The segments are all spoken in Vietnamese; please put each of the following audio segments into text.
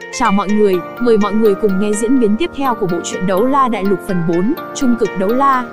Chào mọi người, mời mọi người cùng nghe diễn biến tiếp theo của bộ truyện Đấu La Đại Lục phần 4, Trung cực đấu la.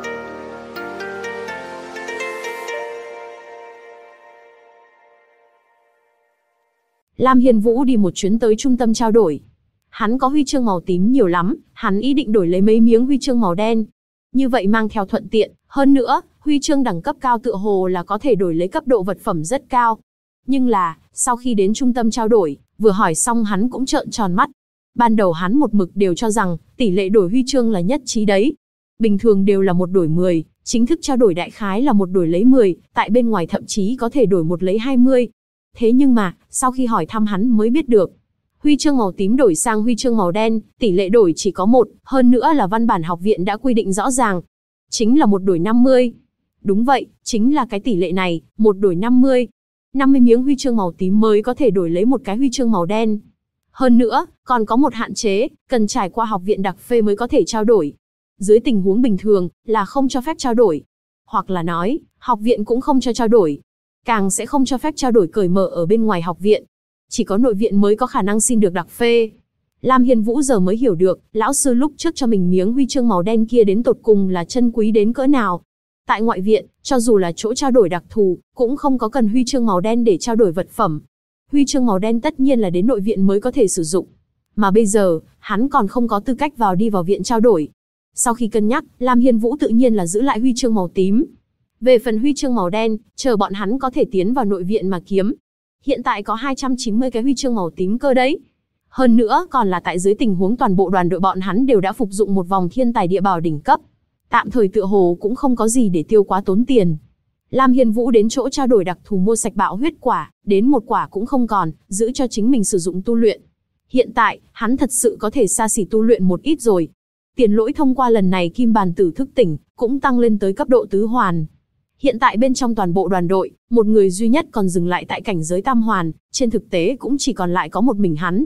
Lam Hiên Vũ đi một chuyến tới trung tâm trao đổi. Hắn có huy chương màu tím nhiều lắm, hắn ý định đổi lấy mấy miếng huy chương màu đen. Như vậy mang theo thuận tiện, hơn nữa, huy chương đẳng cấp cao tựa hồ là có thể đổi lấy cấp độ vật phẩm rất cao. Nhưng là, sau khi đến trung tâm trao đổi, vừa hỏi xong hắn cũng trợn tròn mắt. Ban đầu hắn một mực đều cho rằng, tỷ lệ đổi huy chương là nhất trí đấy. Bình thường đều là 1 đổi 10, chính thức trao đổi đại khái là 1 đổi lấy 10, tại bên ngoài thậm chí có thể đổi 1 lấy 20. Thế nhưng mà, sau khi hỏi thăm hắn mới biết được. Huy chương màu tím đổi sang huy chương màu đen, tỷ lệ đổi chỉ có 1, hơn nữa là văn bản học viện đã quy định rõ ràng. Chính là 1 đổi 50. Đúng vậy, chính là cái tỷ lệ này, 1 đổi 50. 50 miếng huy chương màu tím mới có thể đổi lấy một cái huy chương màu đen. Hơn nữa, còn có một hạn chế, cần trải qua học viện đặc phê mới có thể trao đổi. Dưới tình huống bình thường, là không cho phép trao đổi. Hoặc là nói, học viện cũng không cho trao đổi. Càng sẽ không cho phép trao đổi cởi mở ở bên ngoài học viện. Chỉ có nội viện mới có khả năng xin được đặc phê. Lam Hiên Vũ giờ mới hiểu được, lão sư lúc trước cho mình miếng huy chương màu đen kia đến tột cùng là chân quý đến cỡ nào. Tại ngoại viện, cho dù là chỗ trao đổi đặc thù, cũng không có cần huy chương màu đen để trao đổi vật phẩm. Huy chương màu đen tất nhiên là đến nội viện mới có thể sử dụng. Mà bây giờ, hắn còn không có tư cách đi vào viện trao đổi. Sau khi cân nhắc, Lam Hiên Vũ tự nhiên là giữ lại huy chương màu tím. Về phần huy chương màu đen, chờ bọn hắn có thể tiến vào nội viện mà kiếm. Hiện tại có 290 cái huy chương màu tím cơ đấy. Hơn nữa còn là tại dưới tình huống toàn bộ đoàn đội bọn hắn đều đã phục dụng một vòng thiên tài địa bảo đỉnh cấp. Tạm thời tựa hồ cũng không có gì để tiêu quá tốn tiền. Lam Hiên Vũ đến chỗ trao đổi đặc thù mua sạch bạo huyết quả, đến 1 quả cũng không còn, giữ cho chính mình sử dụng tu luyện. Hiện tại, hắn thật sự có thể xa xỉ tu luyện một ít rồi. Tiền lỗi thông qua lần này kim bàn tử thức tỉnh, cũng tăng lên tới cấp độ tứ hoàn. Hiện tại bên trong toàn bộ đoàn đội, một người duy nhất còn dừng lại tại cảnh giới tam hoàn, trên thực tế cũng chỉ còn lại có một mình hắn.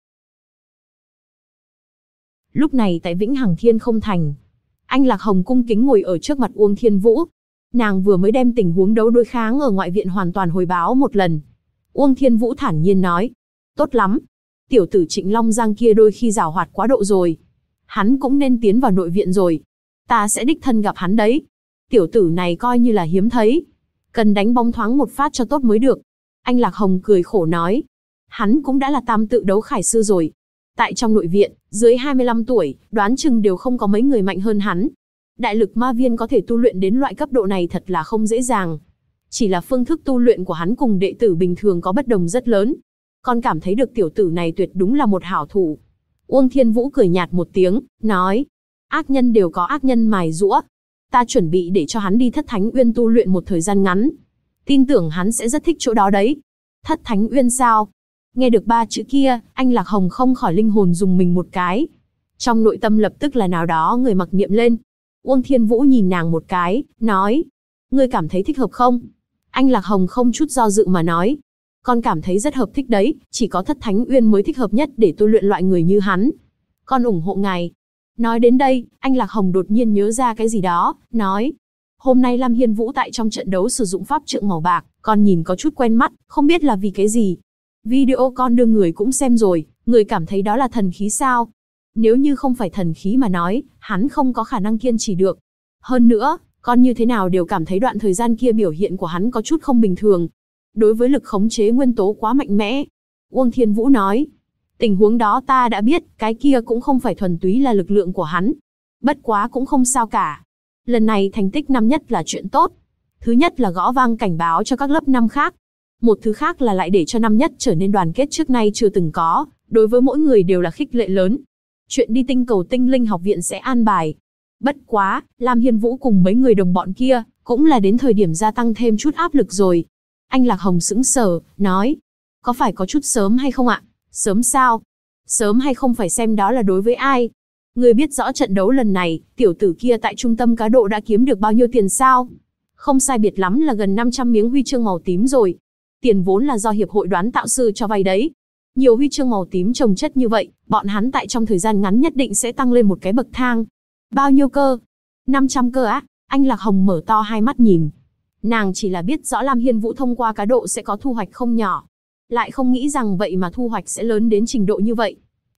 Lúc này tại Vĩnh Hằng Thiên Không Thành, Anh Lạc Hồng cung kính ngồi ở trước mặt Uông Thiên Vũ. Nàng vừa mới đem tình huống đấu đối kháng ở ngoại viện hoàn toàn hồi báo một lần. Uông Thiên Vũ thản nhiên nói, tốt lắm. Tiểu tử Trịnh Long Giang kia đôi khi giảo hoạt quá độ rồi. Hắn cũng nên tiến vào nội viện rồi. Ta sẽ đích thân gặp hắn đấy. Tiểu tử này coi như là hiếm thấy. Cần đánh bóng thoáng một phát cho tốt mới được. Anh Lạc Hồng cười khổ nói. Hắn cũng đã là tam tự đấu khải sư rồi. Tại trong nội viện, dưới 25 tuổi, đoán chừng đều không có mấy người mạnh hơn hắn. Đại lực ma viên có thể tu luyện đến loại cấp độ này thật là không dễ dàng. Chỉ là phương thức tu luyện của hắn cùng đệ tử bình thường có bất đồng rất lớn. Con cảm thấy được tiểu tử này tuyệt đúng là một hảo thủ. Uông Thiên Vũ cười nhạt một tiếng, nói. Ác nhân đều có ác nhân mài giũa. Ta chuẩn bị để cho hắn đi Thất Thánh Uyên tu luyện một thời gian ngắn. Tin tưởng hắn sẽ rất thích chỗ đó đấy. Thất Thánh Uyên sao? Nghe được 3 chữ kia, anh Lạc Hồng không khỏi linh hồn dùng mình một cái. Trong nội tâm lập tức là nào đó người mặc niệm lên. Uông Thiên Vũ nhìn nàng một cái, nói. Ngươi cảm thấy thích hợp không? Anh Lạc Hồng không chút do dự mà nói. Con cảm thấy rất hợp thích đấy, chỉ có Thất Thánh Uyên mới thích hợp nhất để tu luyện loại người như hắn. Con ủng hộ ngài. Nói đến đây, anh Lạc Hồng đột nhiên nhớ ra cái gì đó, nói. Hôm nay Lam Hiên Vũ tại trong trận đấu sử dụng pháp trượng màu bạc, con nhìn có chút quen mắt, không biết là vì cái gì. Video con đưa người cũng xem rồi, người cảm thấy đó là thần khí sao? Nếu như không phải thần khí mà nói, hắn không có khả năng kiên trì được. Hơn nữa, con như thế nào đều cảm thấy đoạn thời gian kia biểu hiện của hắn có chút không bình thường. Đối với lực khống chế nguyên tố quá mạnh mẽ. Uông Thiên Vũ nói. Tình huống đó ta đã biết, cái kia cũng không phải thuần túy là lực lượng của hắn. Bất quá cũng không sao cả. Lần này thành tích năm nhất là chuyện tốt. Thứ nhất là gõ vang cảnh báo cho các lớp năm khác. Một thứ khác là lại để cho năm nhất trở nên đoàn kết trước nay chưa từng có, đối với mỗi người đều là khích lệ lớn. Chuyện đi tinh cầu tinh linh học viện sẽ an bài. Bất quá, Lam Hiên Vũ cùng mấy người đồng bọn kia, cũng là đến thời điểm gia tăng thêm chút áp lực rồi. Anh Lạc Hồng sững sờ, nói. Có phải có chút sớm hay không ạ? Sớm sao? Sớm hay không phải xem đó là đối với ai? Người biết rõ trận đấu lần này, tiểu tử kia tại trung tâm cá độ đã kiếm được bao nhiêu tiền sao? Không sai biệt lắm là gần 500 miếng huy chương màu tím rồi. Tiền vốn là do hiệp hội đoán tạo sư cho vay đấy. Nhiều huy chương màu tím chồng chất như vậy, bọn hắn tại trong thời gian ngắn nhất định sẽ tăng lên một cái bậc thang. Bao nhiêu cơ? 500 cơ á? Anh Lạc Hồng mở to hai mắt nhìn. Nàng chỉ là biết rõ Lam Hiên Vũ thông qua cá độ sẽ có thu hoạch không nhỏ. Lại không nghĩ rằng vậy mà thu hoạch sẽ lớn đến trình độ như vậy.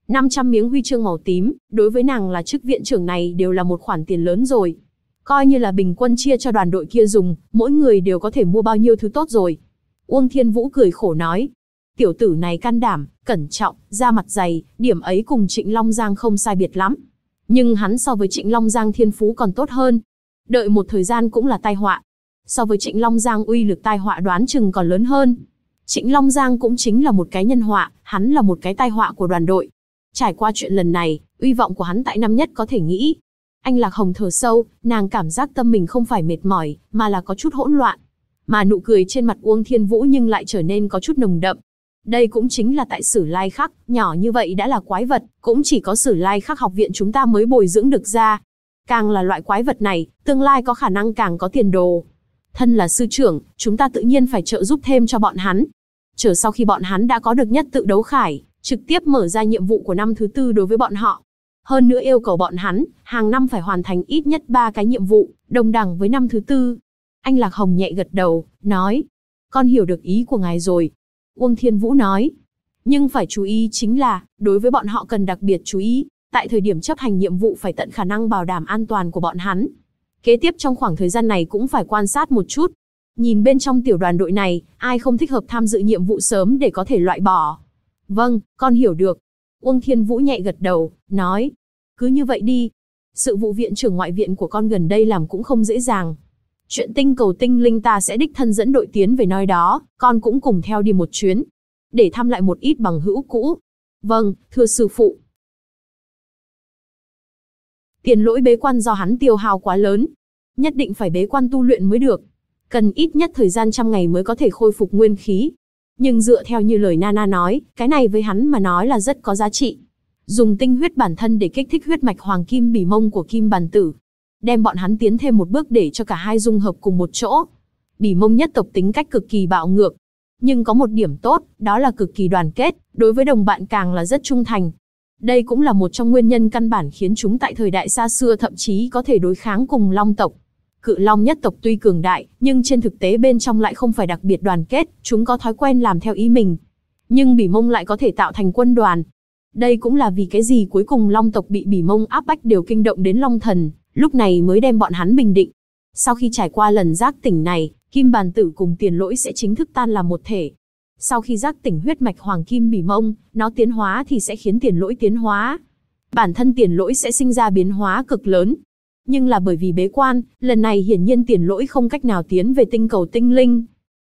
500 miếng huy chương màu tím, đối với nàng là chức viện trưởng này đều là một khoản tiền lớn rồi. Coi như là bình quân chia cho đoàn đội kia dùng, mỗi người đều có thể mua bao nhiêu thứ tốt rồi. Uông Thiên Vũ cười khổ nói. Tiểu tử này can đảm, cẩn trọng, da mặt dày, điểm ấy cùng Trịnh Long Giang không sai biệt lắm. Nhưng hắn so với Trịnh Long Giang thiên phú còn tốt hơn. Đợi một thời gian cũng là tai họa. So với Trịnh Long Giang uy lực tai họa đoán chừng còn lớn hơn. Trịnh Long Giang cũng chính là một cái nhân họa, hắn là một cái tai họa của đoàn đội. Trải qua chuyện lần này, uy vọng của hắn tại năm nhất có thể nghĩ. Anh Lạc Hồng thở sâu, nàng cảm giác tâm mình không phải mệt mỏi, mà là có chút hỗn loạn. Mà nụ cười trên mặt Uông Thiên Vũ nhưng lại trở nên có chút nồng đậm. Đây cũng chính là tại Sử Lai Khắc, nhỏ như vậy đã là quái vật, cũng chỉ có Sử Lai Khắc học viện chúng ta mới bồi dưỡng được ra. Càng là loại quái vật này, tương lai có khả năng càng có tiền đồ. Thân là sư trưởng, chúng ta tự nhiên phải trợ giúp thêm cho bọn hắn. Chờ sau khi bọn hắn đã có được nhất tự đấu khải, trực tiếp mở ra nhiệm vụ của năm thứ tư đối với bọn họ. Hơn nữa yêu cầu bọn hắn, hàng năm phải hoàn thành ít nhất 3 cái nhiệm vụ, đồng đẳng với năm thứ tư. Anh Lạc Hồng nhẹ gật đầu, nói. Con hiểu được ý của ngài rồi. Uông Thiên Vũ nói. Nhưng phải chú ý chính là, đối với bọn họ cần đặc biệt chú ý, tại thời điểm chấp hành nhiệm vụ phải tận khả năng bảo đảm an toàn của bọn hắn. Kế tiếp trong khoảng thời gian này cũng phải quan sát một chút. Nhìn bên trong tiểu đoàn đội này, ai không thích hợp tham dự nhiệm vụ sớm để có thể loại bỏ. Vâng, con hiểu được. Uông Thiên Vũ nhẹ gật đầu, nói. Cứ như vậy đi. Sự vụ viện trưởng ngoại viện của con gần đây làm cũng không dễ dàng. Chuyện tinh cầu tinh linh ta sẽ đích thân dẫn đội tiến về nơi đó, con cũng cùng theo đi một chuyến. Để thăm lại một ít bằng hữu cũ. Vâng, thưa sư phụ. Tiền Lỗi bế quan do hắn tiêu hao quá lớn. Nhất định phải bế quan tu luyện mới được. Cần ít nhất thời gian 100 ngày mới có thể khôi phục nguyên khí. Nhưng dựa theo như lời Nana nói, cái này với hắn mà nói là rất có giá trị. Dùng tinh huyết bản thân để kích thích huyết mạch hoàng kim bỉ mông của Kim Bàn Tử. Đem bọn hắn tiến thêm một bước để cho cả hai dung hợp cùng một chỗ. Bỉ mông nhất tộc tính cách cực kỳ bạo ngược. Nhưng có một điểm tốt, đó là cực kỳ đoàn kết, đối với đồng bạn càng là rất trung thành. Đây cũng là một trong nguyên nhân căn bản khiến chúng tại thời đại xa xưa thậm chí có thể đối kháng cùng Long tộc. Cự Long nhất tộc tuy cường đại, nhưng trên thực tế bên trong lại không phải đặc biệt đoàn kết, chúng có thói quen làm theo ý mình. Nhưng Bỉ Mông lại có thể tạo thành quân đoàn. Đây cũng là vì cái gì cuối cùng Long tộc bị Bỉ Mông áp bách đều kinh động đến Long Thần, lúc này mới đem bọn hắn bình định. Sau khi trải qua lần giác tỉnh này, Kim Bàn Tử cùng Tiền Lỗi sẽ chính thức tan làm một thể. Sau khi giác tỉnh huyết mạch Hoàng Kim Bỉ Mông, nó tiến hóa thì sẽ khiến Tiền Lỗi tiến hóa. Bản thân Tiền Lỗi sẽ sinh ra biến hóa cực lớn. Nhưng là bởi vì bế quan, lần này hiển nhiên Tiền Lỗi không cách nào tiến về tinh cầu tinh linh.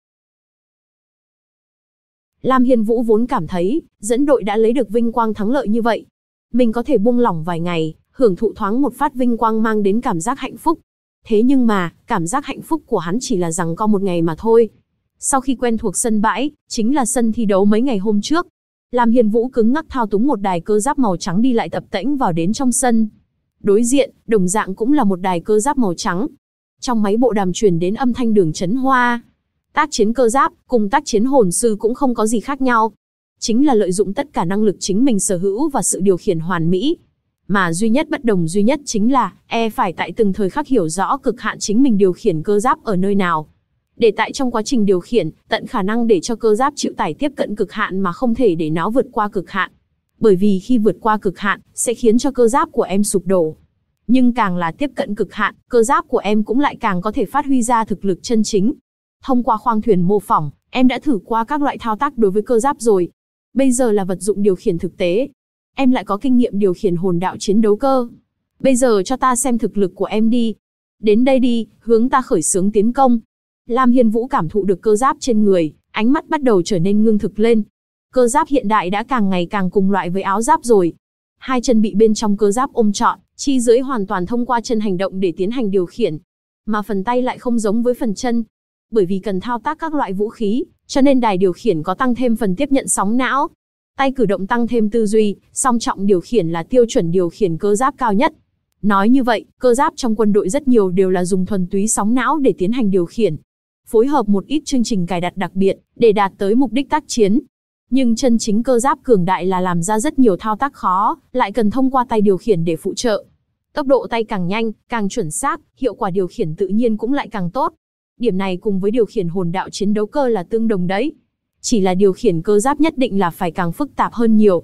Lam Hiên Vũ vốn cảm thấy, dẫn đội đã lấy được vinh quang thắng lợi như vậy. Mình có thể buông lỏng vài ngày, hưởng thụ thoáng một phát vinh quang mang đến cảm giác hạnh phúc. Thế nhưng mà, cảm giác hạnh phúc của hắn chỉ là giằng co một ngày mà thôi. Sau khi quen thuộc sân bãi, chính là sân thi đấu mấy ngày hôm trước, Lam Hiên Vũ cứng ngắc thao túng một đài cơ giáp màu trắng đi lại tập tễnh vào đến trong sân. Đối diện, đồng dạng cũng là một đài cơ giáp màu trắng. Trong máy bộ đàm truyền đến âm thanh Đường Chấn Hoa. Tác chiến cơ giáp, cùng tác chiến hồn sư cũng không có gì khác nhau. Chính là lợi dụng tất cả năng lực chính mình sở hữu và sự điều khiển hoàn mỹ. Mà duy nhất bất đồng duy nhất chính là, phải tại từng thời khắc hiểu rõ cực hạn chính mình điều khiển cơ giáp ở nơi nào. Để tại trong quá trình điều khiển, tận khả năng để cho cơ giáp chịu tải tiếp cận cực hạn mà không thể để nó vượt qua cực hạn. Bởi vì khi vượt qua cực hạn, sẽ khiến cho cơ giáp của em sụp đổ. Nhưng càng là tiếp cận cực hạn, cơ giáp của em cũng lại càng có thể phát huy ra thực lực chân chính. Thông qua khoang thuyền mô phỏng, em đã thử qua các loại thao tác đối với cơ giáp rồi. Bây giờ là vật dụng điều khiển thực tế. Em lại có kinh nghiệm điều khiển hồn đạo chiến đấu cơ. Bây giờ cho ta xem thực lực của em đi. Đến đây đi, hướng ta khởi xướng tiến công. Lam Hiên Vũ cảm thụ được cơ giáp trên người, ánh mắt bắt đầu trở nên ngưng thực lên. Cơ giáp hiện đại đã càng ngày càng cùng loại với áo giáp rồi. Hai chân bị bên trong cơ giáp ôm trọn, chi dưới hoàn toàn thông qua chân hành động để tiến hành điều khiển. Mà phần tay lại không giống với phần chân. Bởi vì cần thao tác các loại vũ khí, cho nên đài điều khiển có tăng thêm phần tiếp nhận sóng não. Tay cử động tăng thêm tư duy, song trọng điều khiển là tiêu chuẩn điều khiển cơ giáp cao nhất. Nói như vậy, cơ giáp trong quân đội rất nhiều đều là dùng thuần túy sóng não để tiến hành điều khiển. Phối hợp một ít chương trình cài đặt đặc biệt, để đạt tới mục đích tác chiến. Nhưng chân chính cơ giáp cường đại là làm ra rất nhiều thao tác khó, lại cần thông qua tay điều khiển để phụ trợ. Tốc độ tay càng nhanh, càng chuẩn xác, hiệu quả điều khiển tự nhiên cũng lại càng tốt. Điểm này cùng với điều khiển hồn đạo chiến đấu cơ là tương đồng đấy. Chỉ là điều khiển cơ giáp nhất định là phải càng phức tạp hơn nhiều.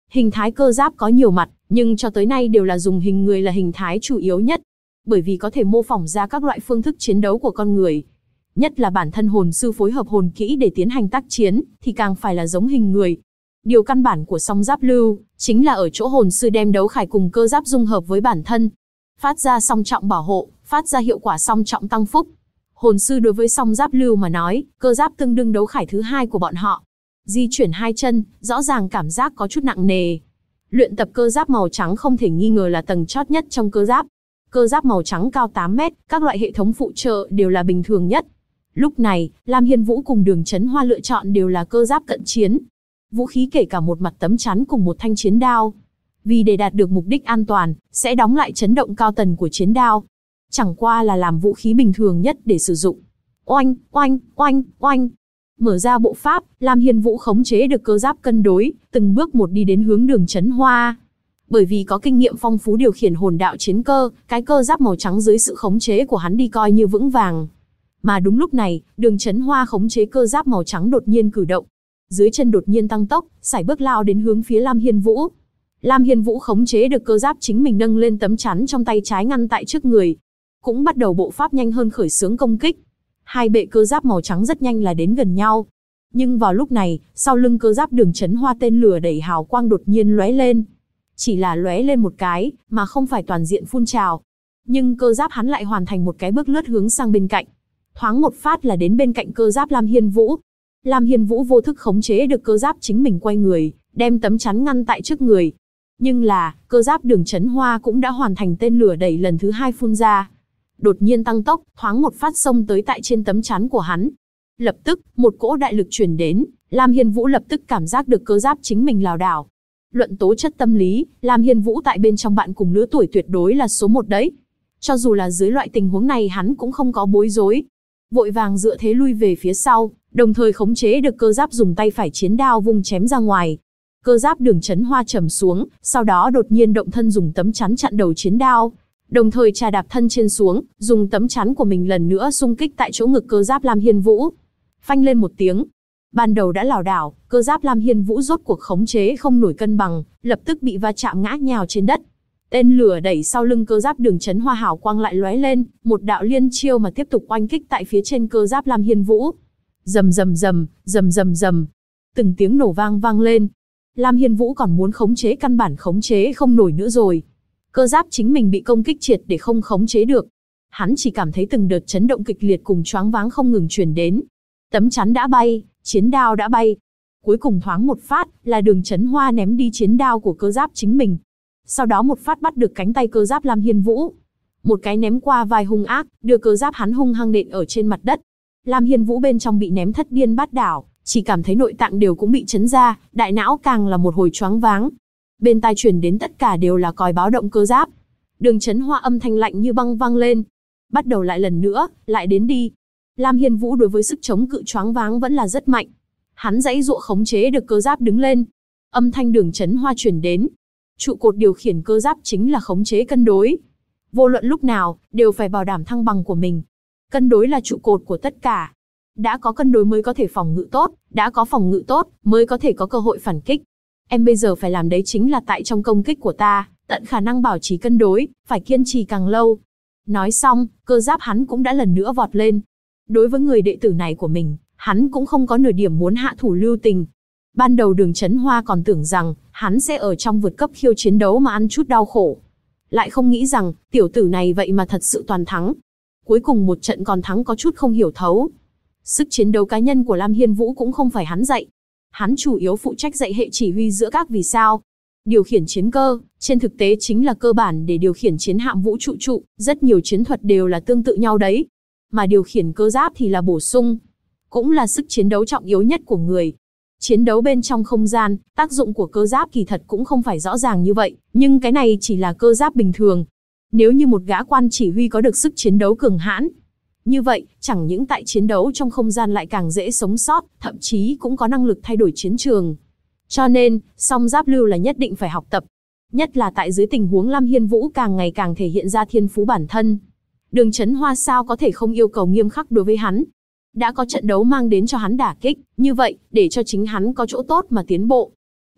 Hình thái cơ giáp có nhiều mặt, nhưng cho tới nay đều là dùng hình người là hình thái chủ yếu nhất. Bởi vì có thể mô phỏng ra các loại phương thức chiến đấu của con người. Nhất là bản thân hồn sư phối hợp hồn kỹ để tiến hành tác chiến, thì càng phải là giống hình người. Điều căn bản của song giáp lưu, chính là ở chỗ hồn sư đem đấu khải cùng cơ giáp dung hợp với bản thân. Phát ra song trọng bảo hộ, phát ra hiệu quả song trọng tăng phúc. Hồn sư đối với song giáp lưu mà nói, cơ giáp tương đương đấu khải thứ hai của bọn họ. Di chuyển hai chân, rõ ràng cảm giác có chút nặng nề. Luyện tập cơ giáp màu trắng không thể nghi ngờ là tầng chót nhất trong cơ giáp. Cơ giáp màu trắng cao 8 mét, các loại hệ thống phụ trợ đều là bình thường nhất. Lúc này, Lam Hiên Vũ cùng Đường Chấn Hoa lựa chọn đều là cơ giáp cận chiến. Vũ khí kể cả một mặt tấm chắn cùng một thanh chiến đao. Vì để đạt được mục đích an toàn, sẽ đóng lại chấn động cao tần của chiến đao. Chẳng qua là làm vũ khí bình thường nhất để sử dụng. Oanh, oanh, oanh, oanh. Mở ra bộ pháp, Lam Hiên Vũ khống chế được cơ giáp cân đối, từng bước một đi đến hướng Đường Chấn Hoa. Bởi vì có kinh nghiệm phong phú điều khiển hồn đạo chiến cơ, cái cơ giáp màu trắng dưới sự khống chế của hắn đi coi như vững vàng. Mà đúng lúc này, Đường Chấn Hoa khống chế cơ giáp màu trắng đột nhiên cử động. Dưới chân đột nhiên tăng tốc, sải bước lao đến hướng phía Lam Hiên Vũ. Lam Hiên Vũ khống chế được cơ giáp chính mình nâng lên tấm chắn trong tay trái ngăn tại trước người. Cũng bắt đầu bộ pháp nhanh hơn khởi xướng công kích. Hai bệ cơ giáp màu trắng rất nhanh là đến gần nhau. Nhưng vào lúc này, sau lưng cơ giáp Đường Chấn Hoa tên lửa đẩy hào quang đột nhiên lóe lên. Chỉ là lóe lên một cái, mà không phải toàn diện phun trào. Nhưng cơ giáp hắn lại hoàn thành một cái bước lướt hướng sang bên cạnh. Thoáng một phát là đến bên cạnh cơ giáp Lam Hiên Vũ. Lam Hiên Vũ vô thức khống chế được cơ giáp chính mình quay người, đem tấm chắn ngăn tại trước người. Nhưng là, cơ giáp Đường Chấn Hoa cũng đã hoàn thành tên lửa đẩy lần thứ 2 phun ra. Đột nhiên tăng tốc, thoáng một phát xông tới tại trên tấm chắn của hắn. Lập tức, một cỗ đại lực truyền đến, Lam Hiên Vũ lập tức cảm giác được cơ giáp chính mình lảo đảo. Luận tố chất tâm lý, Lam Hiên Vũ tại bên trong bạn cùng lứa tuổi tuyệt đối là số 1 đấy. Cho dù là dưới loại tình huống này hắn cũng không có bối rối. Vội vàng dựa thế lui về phía sau, đồng thời khống chế được cơ giáp dùng tay phải chiến đao vung chém ra ngoài. Cơ giáp Đường Chấn Hoa trầm xuống, sau đó đột nhiên động thân dùng tấm chắn chặn đầu chiến đao. Đồng thời trà đạp thân trên xuống, dùng tấm chắn của mình lần nữa xung kích tại chỗ ngực cơ giáp Lam Hiên Vũ. Phanh lên một tiếng. Ban đầu đã lảo đảo, cơ giáp Lam Hiên Vũ rốt cuộc khống chế không nổi cân bằng, lập tức bị va chạm ngã nhào trên đất. Tên lửa đẩy sau lưng cơ giáp Đường Chấn Hoa hào quang lại lóe lên, một đạo liên chiêu mà tiếp tục oanh kích tại phía trên cơ giáp Lam Hiên Vũ. Rầm rầm rầm, rầm rầm rầm. Từng tiếng nổ vang vang lên. Lam Hiên Vũ còn muốn khống chế căn bản khống chế không nổi nữa rồi. Cơ giáp chính mình bị công kích triệt để không khống chế được. Hắn chỉ cảm thấy từng đợt chấn động kịch liệt cùng choáng váng không ngừng truyền đến. Tấm chắn đã bay, chiến đao đã bay. Cuối cùng thoáng một phát là Đường Chấn Hoa ném đi chiến đao của cơ giáp chính mình. Sau đó một phát bắt được cánh tay cơ giáp Lam Hiên Vũ. Một cái ném qua vai hung ác, đưa cơ giáp hắn hung hăng nện ở trên mặt đất. Lam Hiên Vũ bên trong bị ném thất điên bát đảo, chỉ cảm thấy nội tạng đều cũng bị chấn ra, đại não càng là một hồi choáng váng. Bên tai truyền đến tất cả đều là còi báo động cơ giáp. Đường Chấn Hoa âm thanh lạnh như băng vang lên. Bắt đầu lại lần nữa, lại đến đi. Lam Hiên Vũ đối với sức chống cự choáng váng vẫn là rất mạnh. Hắn giãy giụa khống chế được cơ giáp đứng lên. Âm thanh Đường Chấn Hoa truyền đến. Trụ cột điều khiển cơ giáp chính là khống chế cân đối. Vô luận lúc nào, đều phải bảo đảm thăng bằng của mình. Cân đối là trụ cột của tất cả. Đã có cân đối mới có thể phòng ngự tốt, đã có phòng ngự tốt, mới có thể có cơ hội phản kích. Em bây giờ phải làm đấy chính là tại trong công kích của ta, tận khả năng bảo trì cân đối, phải kiên trì càng lâu. Nói xong, cơ giáp hắn cũng đã lần nữa vọt lên. Đối với người đệ tử này của mình, hắn cũng không có nửa điểm muốn hạ thủ lưu tình. Ban đầu Đường Chấn Hoa còn tưởng rằng, hắn sẽ ở trong vượt cấp khiêu chiến đấu mà ăn chút đau khổ. Lại không nghĩ rằng, tiểu tử này vậy mà thật sự toàn thắng. Cuối cùng một trận còn thắng có chút không hiểu thấu. Sức chiến đấu cá nhân của Lam Hiên Vũ cũng không phải hắn dạy. Hắn chủ yếu phụ trách dạy hệ chỉ huy giữa các vì sao. Điều khiển chiến cơ, trên thực tế chính là cơ bản để điều khiển chiến hạm vũ trụ trụ, rất nhiều chiến thuật đều là tương tự nhau đấy. Mà điều khiển cơ giáp thì là bổ sung. Cũng là sức chiến đấu trọng yếu nhất của người. Chiến đấu bên trong không gian, tác dụng của cơ giáp kỳ thật cũng không phải rõ ràng như vậy, nhưng cái này chỉ là cơ giáp bình thường. Nếu như một gã quan chỉ huy có được sức chiến đấu cường hãn, như vậy, chẳng những tại chiến đấu trong không gian lại càng dễ sống sót, thậm chí cũng có năng lực thay đổi chiến trường. Cho nên, song giáp lưu là nhất định phải học tập. Nhất là tại dưới tình huống Lam Hiên Vũ càng ngày càng thể hiện ra thiên phú bản thân. Đường Chấn Hoa sao có thể không yêu cầu nghiêm khắc đối với hắn. Đã có trận đấu mang đến cho hắn đả kích, như vậy, để cho chính hắn có chỗ tốt mà tiến bộ.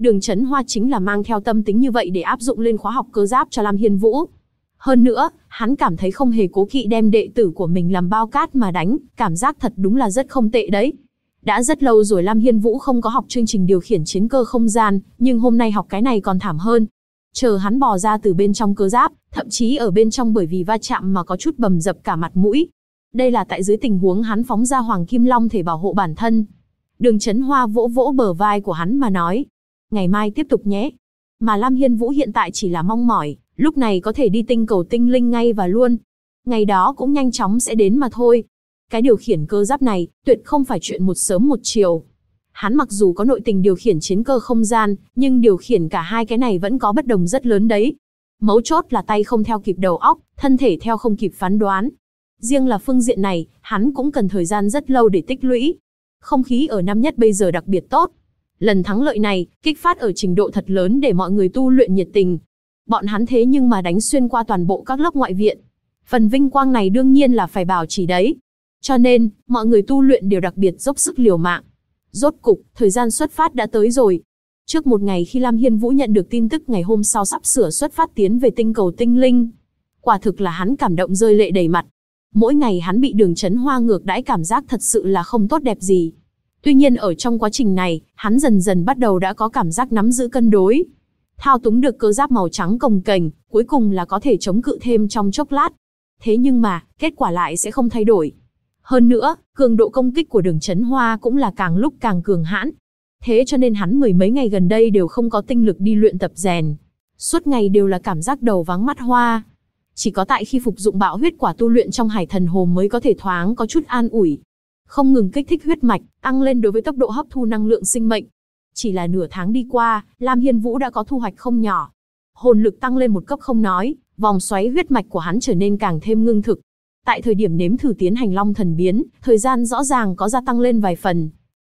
Đường Chấn Hoa chính là mang theo tâm tính như vậy để áp dụng lên khóa học cơ giáp cho Lam Hiên Vũ. Hơn nữa, hắn cảm thấy không hề cố kỵ đem đệ tử của mình làm bao cát mà đánh, cảm giác thật đúng là rất không tệ đấy. Đã rất lâu rồi Lam Hiên Vũ không có học chương trình điều khiển chiến cơ không gian, nhưng hôm nay học cái này còn thảm hơn. Chờ hắn bò ra từ bên trong cơ giáp, thậm chí ở bên trong bởi vì va chạm mà có chút bầm dập cả mặt mũi. Đây là tại dưới tình huống hắn phóng ra Hoàng Kim Long thể bảo hộ bản thân. Đường Chấn Hoa vỗ vỗ bờ vai của hắn mà nói, ngày mai tiếp tục nhé. Mà Lam Hiên Vũ hiện tại chỉ là mong mỏi, lúc này có thể đi tinh cầu tinh linh ngay và luôn. Ngày đó cũng nhanh chóng sẽ đến mà thôi. Cái điều khiển cơ giáp này, tuyệt không phải chuyện một sớm một chiều. Hắn mặc dù có nội tình điều khiển chiến cơ không gian, nhưng điều khiển cả hai cái này vẫn có bất đồng rất lớn đấy. Mấu chốt là tay không theo kịp đầu óc, thân thể theo không kịp phán đoán. Riêng là phương diện này, hắn cũng cần thời gian rất lâu để tích lũy. Không khí ở năm nhất bây giờ đặc biệt tốt. Lần thắng lợi này, kích phát ở trình độ thật lớn để mọi người tu luyện nhiệt tình. Bọn hắn thế nhưng mà đánh xuyên qua toàn bộ các lớp ngoại viện. Phần vinh quang này đương nhiên là phải bảo trì đấy. Cho nên, mọi người tu luyện đều đặc biệt dốc sức liều mạng. Rốt cục, thời gian xuất phát đã tới rồi. Trước một ngày khi Lam Hiên Vũ nhận được tin tức ngày hôm sau sắp sửa xuất phát tiến về tinh cầu tinh linh. Quả thực là hắn cảm động rơi lệ đầy mặt. Mỗi ngày hắn bị Đường Chấn Hoa ngược đãi cảm giác thật sự là không tốt đẹp gì. Tuy nhiên ở trong quá trình này, hắn dần dần bắt đầu đã có cảm giác nắm giữ cân đối. Thao túng được cơ giáp màu trắng cồng kềnh, cuối cùng là có thể chống cự thêm trong chốc lát. Thế nhưng mà, kết quả lại sẽ không thay đổi. Hơn nữa, cường độ công kích của Đường Chấn Hoa cũng là càng lúc càng cường hãn. Thế cho nên hắn mười mấy ngày gần đây đều không có tinh lực đi luyện tập rèn. Suốt ngày đều là cảm giác đầu váng mắt hoa. Chỉ có tại khi phục dụng bạo huyết quả tu luyện trong Hải Thần Hồ mới có thể thoáng có chút an ủi. Không ngừng kích thích huyết mạch, tăng lên đối với tốc độ hấp thu năng lượng sinh mệnh. Chỉ là nửa tháng đi qua, Lam Hiên Vũ đã có thu hoạch không nhỏ. Hồn lực tăng lên một cấp không nói, vòng xoáy huyết mạch của hắn trở nên càng thêm ngưng thực. Tại thời điểm nếm thử tiến hành Long Thần biến, thời gian rõ ràng có gia tăng lên vài phần.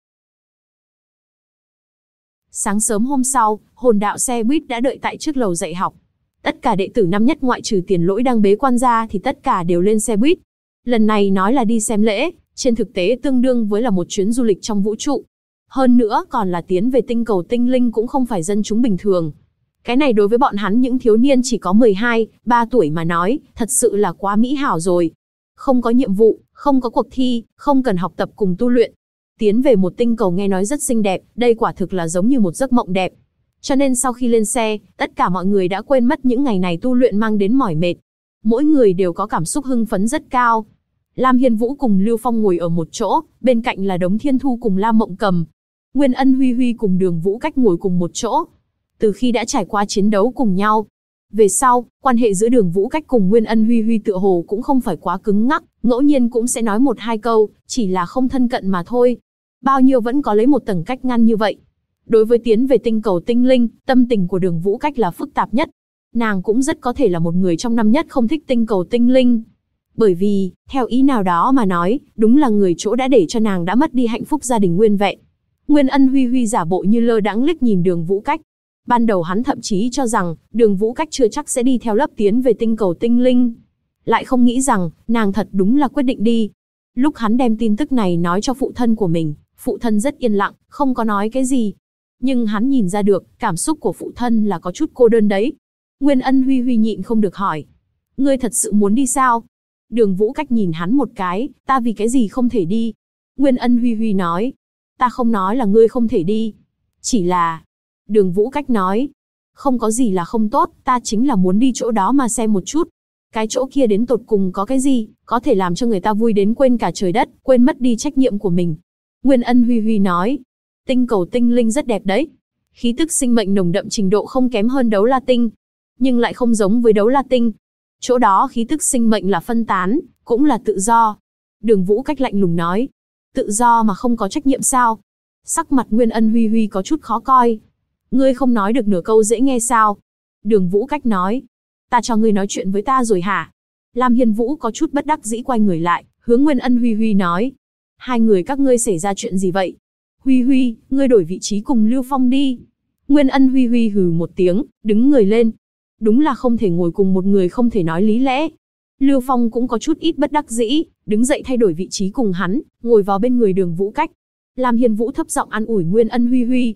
Sáng sớm hôm sau, hồn đạo xe buýt đã đợi tại trước lầu dạy học. Tất cả đệ tử năm nhất ngoại trừ Tiền Lỗi đang bế quan ra thì tất cả đều lên xe buýt. Lần này nói là đi xem lễ, trên thực tế tương đương với là một chuyến du lịch trong vũ trụ. Hơn nữa còn là tiến về tinh cầu tinh linh cũng không phải dân chúng bình thường. Cái này đối với bọn hắn những thiếu niên chỉ có 12, 3 tuổi mà nói, thật sự là quá mỹ hảo rồi. Không có nhiệm vụ, không có cuộc thi, không cần học tập cùng tu luyện. Tiến về một tinh cầu nghe nói rất xinh đẹp, đây quả thực là giống như một giấc mộng đẹp. Cho nên sau khi lên xe, tất cả mọi người đã quên mất những ngày này tu luyện mang đến mỏi mệt. Mỗi người đều có cảm xúc hưng phấn rất cao. Lam Hiên Vũ cùng Lưu Phong ngồi ở một chỗ, bên cạnh là Đống Thiên Thu cùng Lam Mộng Cầm. Nguyên Ân Huy Huy cùng Đường Vũ Cách ngồi cùng một chỗ. Từ khi đã trải qua chiến đấu cùng nhau, về sau, quan hệ giữa Đường Vũ Cách cùng Nguyên Ân Huy Huy tựa hồ cũng không phải quá cứng ngắc, ngẫu nhiên cũng sẽ nói một hai câu, chỉ là không thân cận mà thôi. Bao nhiêu vẫn có lấy một tầng cách ngăn như vậy. Đối với tiến về tinh cầu tinh linh, tâm tình của Đường Vũ Cách là phức tạp nhất. Nàng cũng rất có thể là một người trong năm nhất không thích tinh cầu tinh linh. Bởi vì, theo ý nào đó mà nói, đúng là người chỗ đã để cho nàng đã mất đi hạnh phúc gia đình nguyên vẹn. Nguyên Ân Huy Huy giả bộ như lơ đãng liếc nhìn Đường Vũ Cách. Ban đầu hắn thậm chí cho rằng, Đường Vũ Cách chưa chắc sẽ đi theo lớp tiến về tinh cầu tinh linh. Lại không nghĩ rằng, nàng thật đúng là quyết định đi. Lúc hắn đem tin tức này nói cho phụ thân của mình, phụ thân rất yên lặng, không có nói cái gì. Nhưng hắn nhìn ra được, cảm xúc của phụ thân là có chút cô đơn đấy. Nguyên Ân Huy Huy nhịn không được hỏi. Ngươi thật sự muốn đi sao? Đường Vũ Cách nhìn hắn một cái, ta vì cái gì không thể đi? Nguyên Ân Huy Huy nói. Ta không nói là ngươi không thể đi. Chỉ là... Đường Vũ Cách nói. Không có gì là không tốt, ta chính là muốn đi chỗ đó mà xem một chút. Cái chỗ kia đến tột cùng có cái gì, có thể làm cho người ta vui đến quên cả trời đất, quên mất đi trách nhiệm của mình. Nguyên Ân Huy Huy nói. Tinh cầu tinh linh rất đẹp đấy. Khí tức sinh mệnh nồng đậm trình độ không kém hơn Đấu La Tinh. Nhưng lại không giống với Đấu La Tinh. Chỗ đó khí tức sinh mệnh là phân tán, cũng là tự do. Đường Vũ Cách lạnh lùng nói. Tự do mà không có trách nhiệm sao? Sắc mặt Nguyên Ân Huy Huy có chút khó coi. Ngươi không nói được nửa câu dễ nghe sao? Đường Vũ Cách nói. Ta cho ngươi nói chuyện với ta rồi hả? Lam Hiên Vũ có chút bất đắc dĩ quay người lại, hướng Nguyên Ân Huy Huy nói. Hai người các ngươi xảy ra chuyện gì vậy? Huy Huy, ngươi đổi vị trí cùng Lưu Phong đi. Nguyên Ân Huy Huy hừ một tiếng, đứng người lên. Đúng là không thể ngồi cùng một người không thể nói lý lẽ. Lưu Phong cũng có chút ít bất đắc dĩ, đứng dậy thay đổi vị trí cùng hắn, ngồi vào bên người Đường Vũ Cách. Lam Hiên Vũ thấp giọng an ủi Nguyên Ân Huy Huy.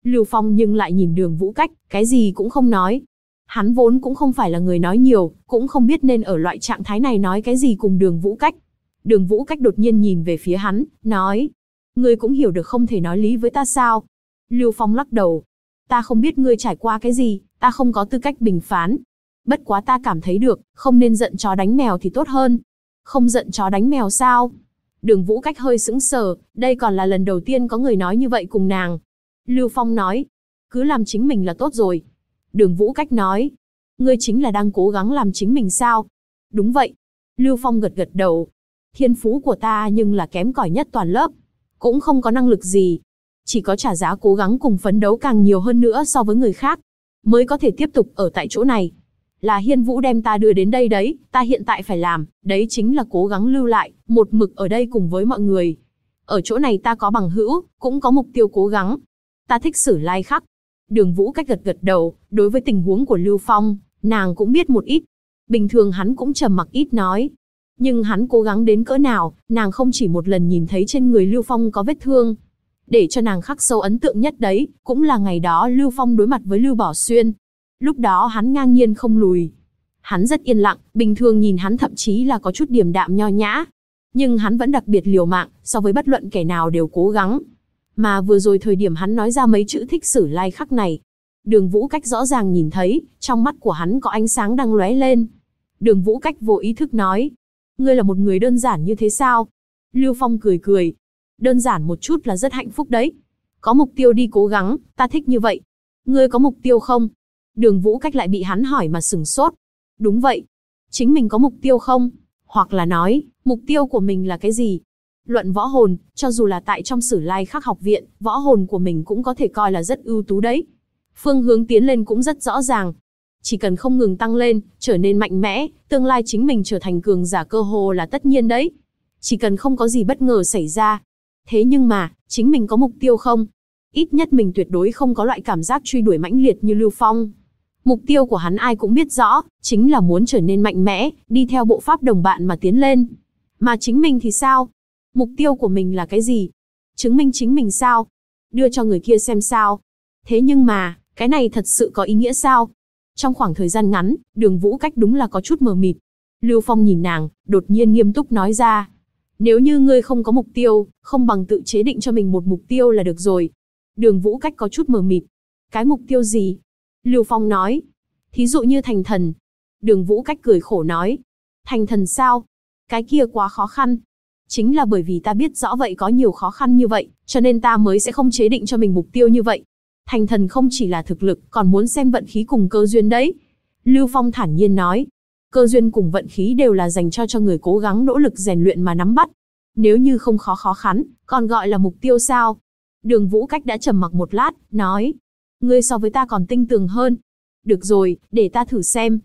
Lưu Phong nhưng lại nhìn Đường Vũ Cách, cái gì cũng không nói. Hắn vốn cũng không phải là người nói nhiều, cũng không biết nên ở loại trạng thái này nói cái gì cùng Đường Vũ Cách. Đường Vũ Cách đột nhiên nhìn về phía hắn, nói: ngươi cũng hiểu được không thể nói lý với ta sao? Lưu Phong lắc đầu. Ta không biết ngươi trải qua cái gì, ta không có tư cách bình phán. Bất quá ta cảm thấy được, không nên giận chó đánh mèo thì tốt hơn. Không giận chó đánh mèo sao? Đường Vũ Cách hơi sững sờ, đây còn là lần đầu tiên có người nói như vậy cùng nàng. Lưu Phong nói: cứ làm chính mình là tốt rồi. Đường Vũ Cách nói: ngươi chính là đang cố gắng làm chính mình sao? Đúng vậy. Lưu Phong gật gật đầu. Thiên phú của ta nhưng là kém cỏi nhất toàn lớp. Cũng không có năng lực gì. Chỉ có trả giá cố gắng cùng phấn đấu càng nhiều hơn nữa so với người khác, mới có thể tiếp tục ở tại chỗ này. Là Hiên Vũ đem ta đưa đến đây đấy, ta hiện tại phải làm, đấy chính là cố gắng lưu lại, một mực ở đây cùng với mọi người. Ở chỗ này ta có bằng hữu, cũng có mục tiêu cố gắng. Ta thích Sử Lai Khắc. Đường Vũ Cách gật gật đầu, đối với tình huống của Lưu Phong, nàng cũng biết một ít. Bình thường hắn cũng trầm mặc ít nói. Nhưng hắn cố gắng đến cỡ nào, nàng không chỉ một lần nhìn thấy trên người Lưu Phong có vết thương. Để cho nàng khắc sâu ấn tượng nhất đấy, cũng là ngày đó Lưu Phong đối mặt với Lưu Bỏ Xuyên. Lúc đó hắn ngang nhiên không lùi. Hắn rất yên lặng, bình thường nhìn hắn thậm chí là có chút điềm đạm nho nhã. Nhưng hắn vẫn đặc biệt liều mạng, so với bất luận kẻ nào đều cố gắng. Mà vừa rồi thời điểm hắn nói ra mấy chữ thích Sử Lai Khắc này, Đường Vũ Cách rõ ràng nhìn thấy, trong mắt của hắn có ánh sáng đang lóe lên. Đường Vũ Cách vô ý thức nói: ngươi là một người đơn giản như thế sao? Lưu Phong cười cười. Đơn giản một chút là rất hạnh phúc đấy. Có mục tiêu đi cố gắng, ta thích như vậy. Ngươi có mục tiêu không? Đường Vũ Cách lại bị hắn hỏi mà sửng sốt. Đúng vậy. Chính mình có mục tiêu không? Hoặc là nói, mục tiêu của mình là cái gì? Luận võ hồn, cho dù là tại trong Sử Lai Khắc học viện, võ hồn của mình cũng có thể coi là rất ưu tú đấy. Phương hướng tiến lên cũng rất rõ ràng. Chỉ cần không ngừng tăng lên, trở nên mạnh mẽ, tương lai chính mình trở thành cường giả cơ hồ là tất nhiên đấy. Chỉ cần không có gì bất ngờ xảy ra. Thế nhưng mà, chính mình có mục tiêu không? Ít nhất mình tuyệt đối không có loại cảm giác truy đuổi mãnh liệt như Lưu Phong. Mục tiêu của hắn ai cũng biết rõ, chính là muốn trở nên mạnh mẽ, đi theo bộ pháp đồng bạn mà tiến lên. Mà chính mình thì sao? Mục tiêu của mình là cái gì? Chứng minh chính mình sao? Đưa cho người kia xem sao? Thế nhưng mà, cái này thật sự có ý nghĩa sao? Trong khoảng thời gian ngắn, Đường Vũ Cách đúng là có chút mờ mịt. Lưu Phong nhìn nàng, đột nhiên nghiêm túc nói ra: nếu như ngươi không có mục tiêu, không bằng tự chế định cho mình một mục tiêu là được rồi. Đường Vũ Cách có chút mờ mịt. Cái mục tiêu gì? Lưu Phong nói: thí dụ như thành thần. Đường Vũ Cách cười khổ nói: thành thần sao? Cái kia quá khó khăn. Chính là bởi vì ta biết rõ vậy có nhiều khó khăn như vậy, cho nên ta mới sẽ không chế định cho mình mục tiêu như vậy. Thành thần không chỉ là thực lực, còn muốn xem vận khí cùng cơ duyên đấy. Lưu Phong thản nhiên nói: cơ duyên cùng vận khí đều là dành cho người cố gắng nỗ lực rèn luyện mà nắm bắt. Nếu như không khó khăn, còn gọi là mục tiêu sao? Đường Vũ Cách đã trầm mặc một lát, nói: ngươi so với ta còn tinh tường hơn. Được rồi, để ta thử xem.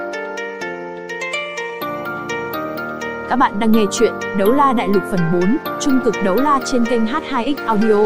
Các bạn đang nghe chuyện Đấu La Đại Lục phần 4, Trung cực đấu la trên kênh H2X Audio.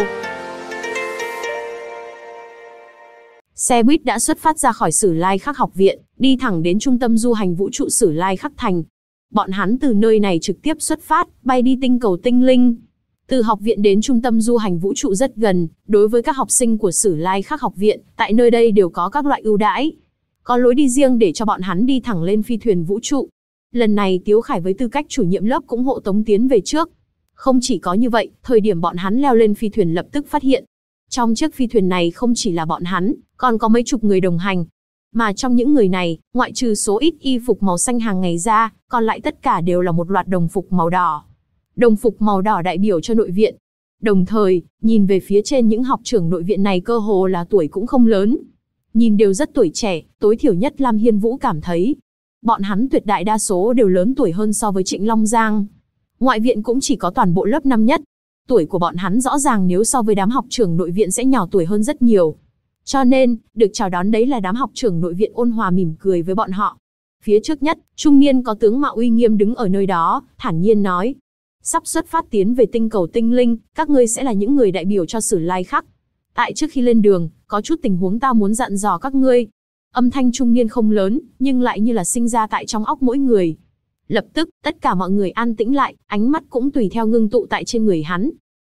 Xe buýt đã xuất phát ra khỏi Sử Lai Khắc học viện, đi thẳng đến trung tâm du hành vũ trụ Sử Lai Khắc thành. Bọn hắn từ nơi này trực tiếp xuất phát, bay đi tinh cầu Tinh Linh. Từ học viện đến trung tâm du hành vũ trụ rất gần, đối với các học sinh của Sử Lai Khắc học viện, tại nơi đây đều có các loại ưu đãi. Có lối đi riêng để cho bọn hắn đi thẳng lên phi thuyền vũ trụ. Lần này Tiếu Khải với tư cách chủ nhiệm lớp cũng hộ tống tiến về trước. Không chỉ có như vậy, thời điểm bọn hắn leo lên phi thuyền lập tức phát hiện. Trong chiếc phi thuyền này không chỉ là bọn hắn, còn có mấy chục người đồng hành. Mà trong những người này, ngoại trừ số ít y phục màu xanh hàng ngày ra, còn lại tất cả đều là một loạt đồng phục màu đỏ. Đồng phục màu đỏ đại biểu cho nội viện. Đồng thời, nhìn về phía trên những học trưởng nội viện này cơ hồ là tuổi cũng không lớn. Nhìn đều rất tuổi trẻ, tối thiểu nhất Lam Hiên Vũ cảm thấy. Bọn hắn tuyệt đại đa số đều lớn tuổi hơn so với Trịnh Long Giang. Ngoại viện cũng chỉ có toàn bộ lớp năm nhất. Tuổi của bọn hắn rõ ràng nếu so với đám học trưởng nội viện sẽ nhỏ tuổi hơn rất nhiều. Cho nên, được chào đón đấy là đám học trưởng nội viện ôn hòa mỉm cười với bọn họ. Phía trước nhất, trung niên có tướng mạo uy nghiêm đứng ở nơi đó, thản nhiên nói: sắp xuất phát tiến về tinh cầu Tinh Linh, các ngươi sẽ là những người đại biểu cho Sử Lai Khắc. Tại trước khi lên đường, có chút tình huống ta muốn dặn dò các ngươi. Âm thanh trung niên không lớn, nhưng lại như là sinh ra tại trong óc mỗi người. Lập tức, tất cả mọi người an tĩnh lại, ánh mắt cũng tùy theo ngưng tụ tại trên người hắn.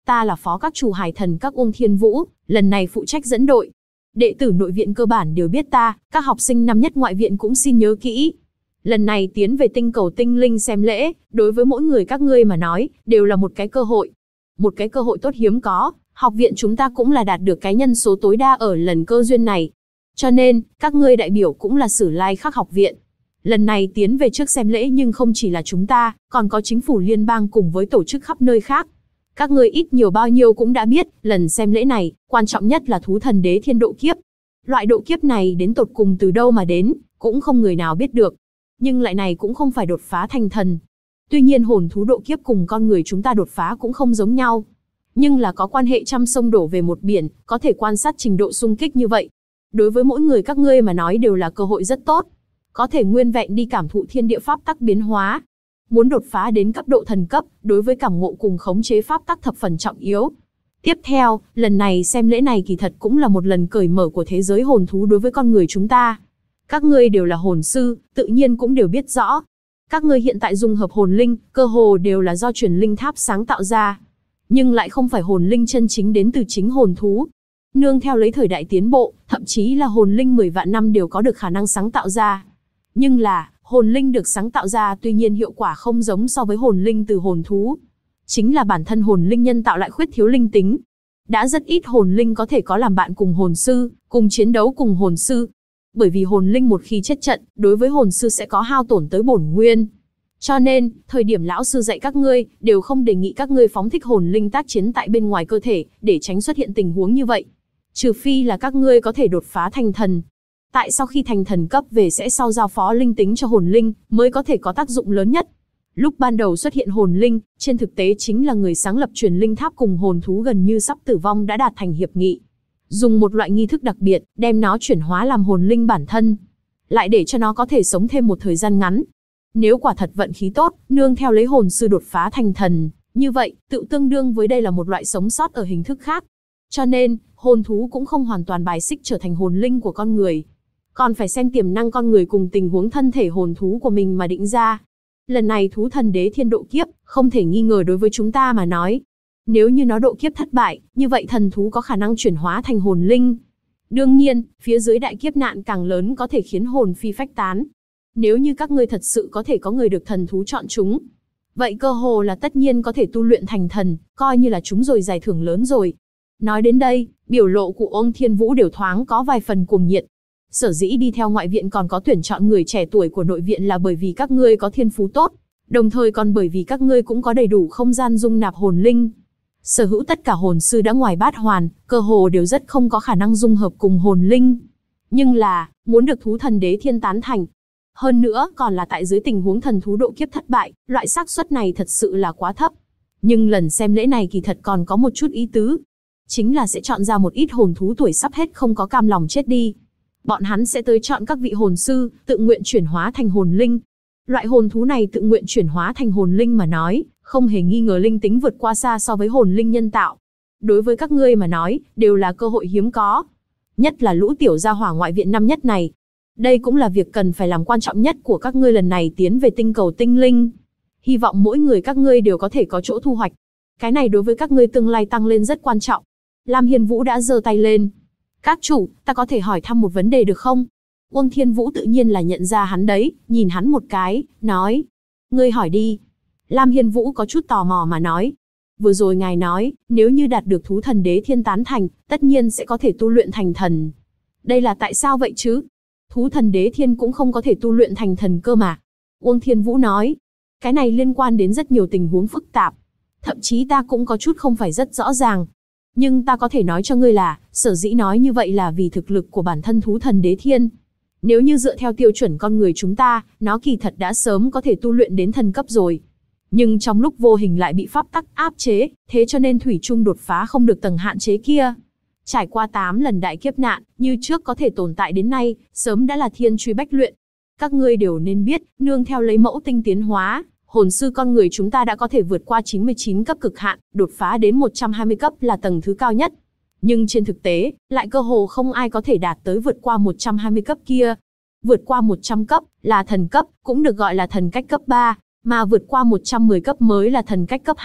Ta là phó các chủ hải thần các Uông Thiên Vũ, lần này phụ trách dẫn đội. Đệ tử nội viện cơ bản đều biết ta, các học sinh năm nhất ngoại viện cũng xin nhớ kỹ. Lần này tiến về tinh cầu tinh linh xem lễ, đối với mỗi người các ngươi mà nói, đều là một cái cơ hội. Một cái cơ hội tốt hiếm có, học viện chúng ta cũng là đạt được cái nhân số tối đa ở lần cơ duyên này. Cho nên, các ngươi đại biểu cũng là Sử Lai Khắc học viện. Lần này tiến về trước xem lễ nhưng không chỉ là chúng ta, còn có chính phủ liên bang cùng với tổ chức khắp nơi khác. Các ngươi ít nhiều bao nhiêu cũng đã biết, lần xem lễ này, quan trọng nhất là thú thần đế thiên độ kiếp. Loại độ kiếp này đến tột cùng từ đâu mà đến, cũng không người nào biết được. Nhưng lại này cũng không phải đột phá thành thần. Tuy nhiên hồn thú độ kiếp cùng con người chúng ta đột phá cũng không giống nhau. Nhưng là có quan hệ trăm sông đổ về một biển, có thể quan sát trình độ xung kích như vậy. Đối với mỗi người các ngươi mà nói đều là cơ hội rất tốt. Có thể nguyên vẹn đi cảm thụ thiên địa pháp tắc biến hóa. Muốn đột phá đến cấp độ thần cấp, đối với cảm ngộ cùng khống chế pháp tắc thập phần trọng yếu. Tiếp theo, lần này xem lễ này kỳ thật cũng là một lần cởi mở của thế giới hồn thú đối với con người chúng ta. Các ngươi đều là hồn sư, tự nhiên cũng đều biết rõ. Các ngươi hiện tại dung hợp hồn linh, cơ hồ đều là do truyền linh tháp sáng tạo ra. Nhưng lại không phải hồn linh chân chính đến từ chính hồn thú. Nương theo lấy thời đại tiến bộ, thậm chí là hồn linh 10 vạn năm đều có được khả năng sáng tạo ra. Nhưng là, hồn linh được sáng tạo ra tuy nhiên hiệu quả không giống so với hồn linh từ hồn thú. Chính là bản thân hồn linh nhân tạo lại khuyết thiếu linh tính. Đã rất ít hồn linh có thể có làm bạn cùng hồn sư, cùng chiến đấu cùng hồn sư. Bởi vì hồn linh một khi chết trận, đối với hồn sư sẽ có hao tổn tới bổn nguyên. Cho nên, thời điểm lão sư dạy các ngươi, đều không đề nghị các ngươi phóng thích hồn linh tác chiến tại bên ngoài cơ thể, để tránh xuất hiện tình huống như vậy. Trừ phi là các ngươi có thể đột phá thành thần. Tại sau khi thành thần cấp về sẽ sau giao phó linh tính cho hồn linh, mới có thể có tác dụng lớn nhất. Lúc ban đầu xuất hiện hồn linh, trên thực tế chính là người sáng lập truyền linh tháp cùng hồn thú gần như sắp tử vong đã đạt thành hiệp nghị. Dùng một loại nghi thức đặc biệt, đem nó chuyển hóa làm hồn linh bản thân. Lại để cho nó có thể sống thêm một thời gian ngắn. Nếu quả thật vận khí tốt, nương theo lấy hồn sư đột phá thành thần, như vậy, tự tương đương với đây là một loại sống sót ở hình thức khác. Cho nên, hồn thú cũng không hoàn toàn bài xích trở thành hồn linh của con người. Còn phải xem tiềm năng con người cùng tình huống thân thể hồn thú của mình mà định ra. Lần này thú thần đế thiên độ kiếp, không thể nghi ngờ đối với chúng ta mà nói. Nếu như nó độ kiếp thất bại, như vậy thần thú có khả năng chuyển hóa thành hồn linh. Đương nhiên, phía dưới đại kiếp nạn càng lớn có thể khiến hồn phi phách tán. Nếu như các ngươi thật sự có thể có người được thần thú chọn chúng, vậy cơ hồ là tất nhiên có thể tu luyện thành thần, coi như là chúng rồi giải thưởng lớn rồi. Nói đến đây, biểu lộ của Uông Thiên Vũ đều thoáng có vài phần cuồng nhiệt. Sở dĩ đi theo ngoại viện còn có tuyển chọn người trẻ tuổi của nội viện là bởi vì các ngươi có thiên phú tốt, đồng thời còn bởi vì các ngươi cũng có đầy đủ không gian dung nạp hồn linh. Sở hữu tất cả hồn sư đã ngoài bát hoàn, cơ hồ đều rất không có khả năng dung hợp cùng hồn linh. Nhưng là, muốn được thú thần đế thiên tán thành. Hơn nữa, còn là tại dưới tình huống thần thú độ kiếp thất bại, loại xác suất này thật sự là quá thấp. Nhưng lần xem lễ này kỳ thật còn có một chút ý tứ. Chính là sẽ chọn ra một ít hồn thú tuổi sắp hết không có cam lòng chết đi. Bọn hắn sẽ tới chọn các vị hồn sư, tự nguyện chuyển hóa thành hồn linh. Loại hồn thú này tự nguyện chuyển hóa thành hồn linh mà nói, không hề nghi ngờ linh tính vượt qua xa so với hồn linh nhân tạo. Đối với các ngươi mà nói, đều là cơ hội hiếm có. Nhất là lũ tiểu gia hỏa ngoại viện năm nhất này. Đây cũng là việc cần phải làm quan trọng nhất của các ngươi lần này tiến về tinh cầu tinh linh. Hy vọng mỗi người các ngươi đều có thể có chỗ thu hoạch. Cái này đối với các ngươi tương lai tăng lên rất quan trọng. Lam Hiên Vũ đã giơ tay lên. Các chủ, ta có thể hỏi thăm một vấn đề được không? Uông Thiên Vũ tự nhiên là nhận ra hắn đấy, nhìn hắn một cái, nói. Ngươi hỏi đi. Lam Hiên Vũ có chút tò mò mà nói. Vừa rồi ngài nói, nếu như đạt được thú thần đế thiên tán thành, tất nhiên sẽ có thể tu luyện thành thần. Đây là tại sao vậy chứ? Thú thần đế thiên cũng không có thể tu luyện thành thần cơ mà. Uông Thiên Vũ nói. Cái này liên quan đến rất nhiều tình huống phức tạp. Thậm chí ta cũng có chút không phải rất rõ ràng. Nhưng ta có thể nói cho ngươi là, sở dĩ nói như vậy là vì thực lực của bản thân thú thần đế thiên. Nếu như dựa theo tiêu chuẩn con người chúng ta, nó kỳ thật đã sớm có thể tu luyện đến thần cấp rồi. Nhưng trong lúc vô hình lại bị pháp tắc áp chế, thế cho nên thủy chung đột phá không được tầng hạn chế kia. Trải qua 8 lần đại kiếp nạn, như trước có thể tồn tại đến nay, sớm đã là thiên truy bách luyện. Các ngươi đều nên biết, nương theo lấy mẫu tinh tiến hóa, hồn sư con người chúng ta đã có thể vượt qua 99 cấp cực hạn, đột phá đến 120 cấp là tầng thứ cao nhất. Nhưng trên thực tế, lại cơ hồ không ai có thể đạt tới vượt qua 120 cấp kia. Vượt qua 100 cấp là thần cấp, cũng được gọi là thần cách cấp 3, mà vượt qua 110 cấp mới là thần cách cấp 2.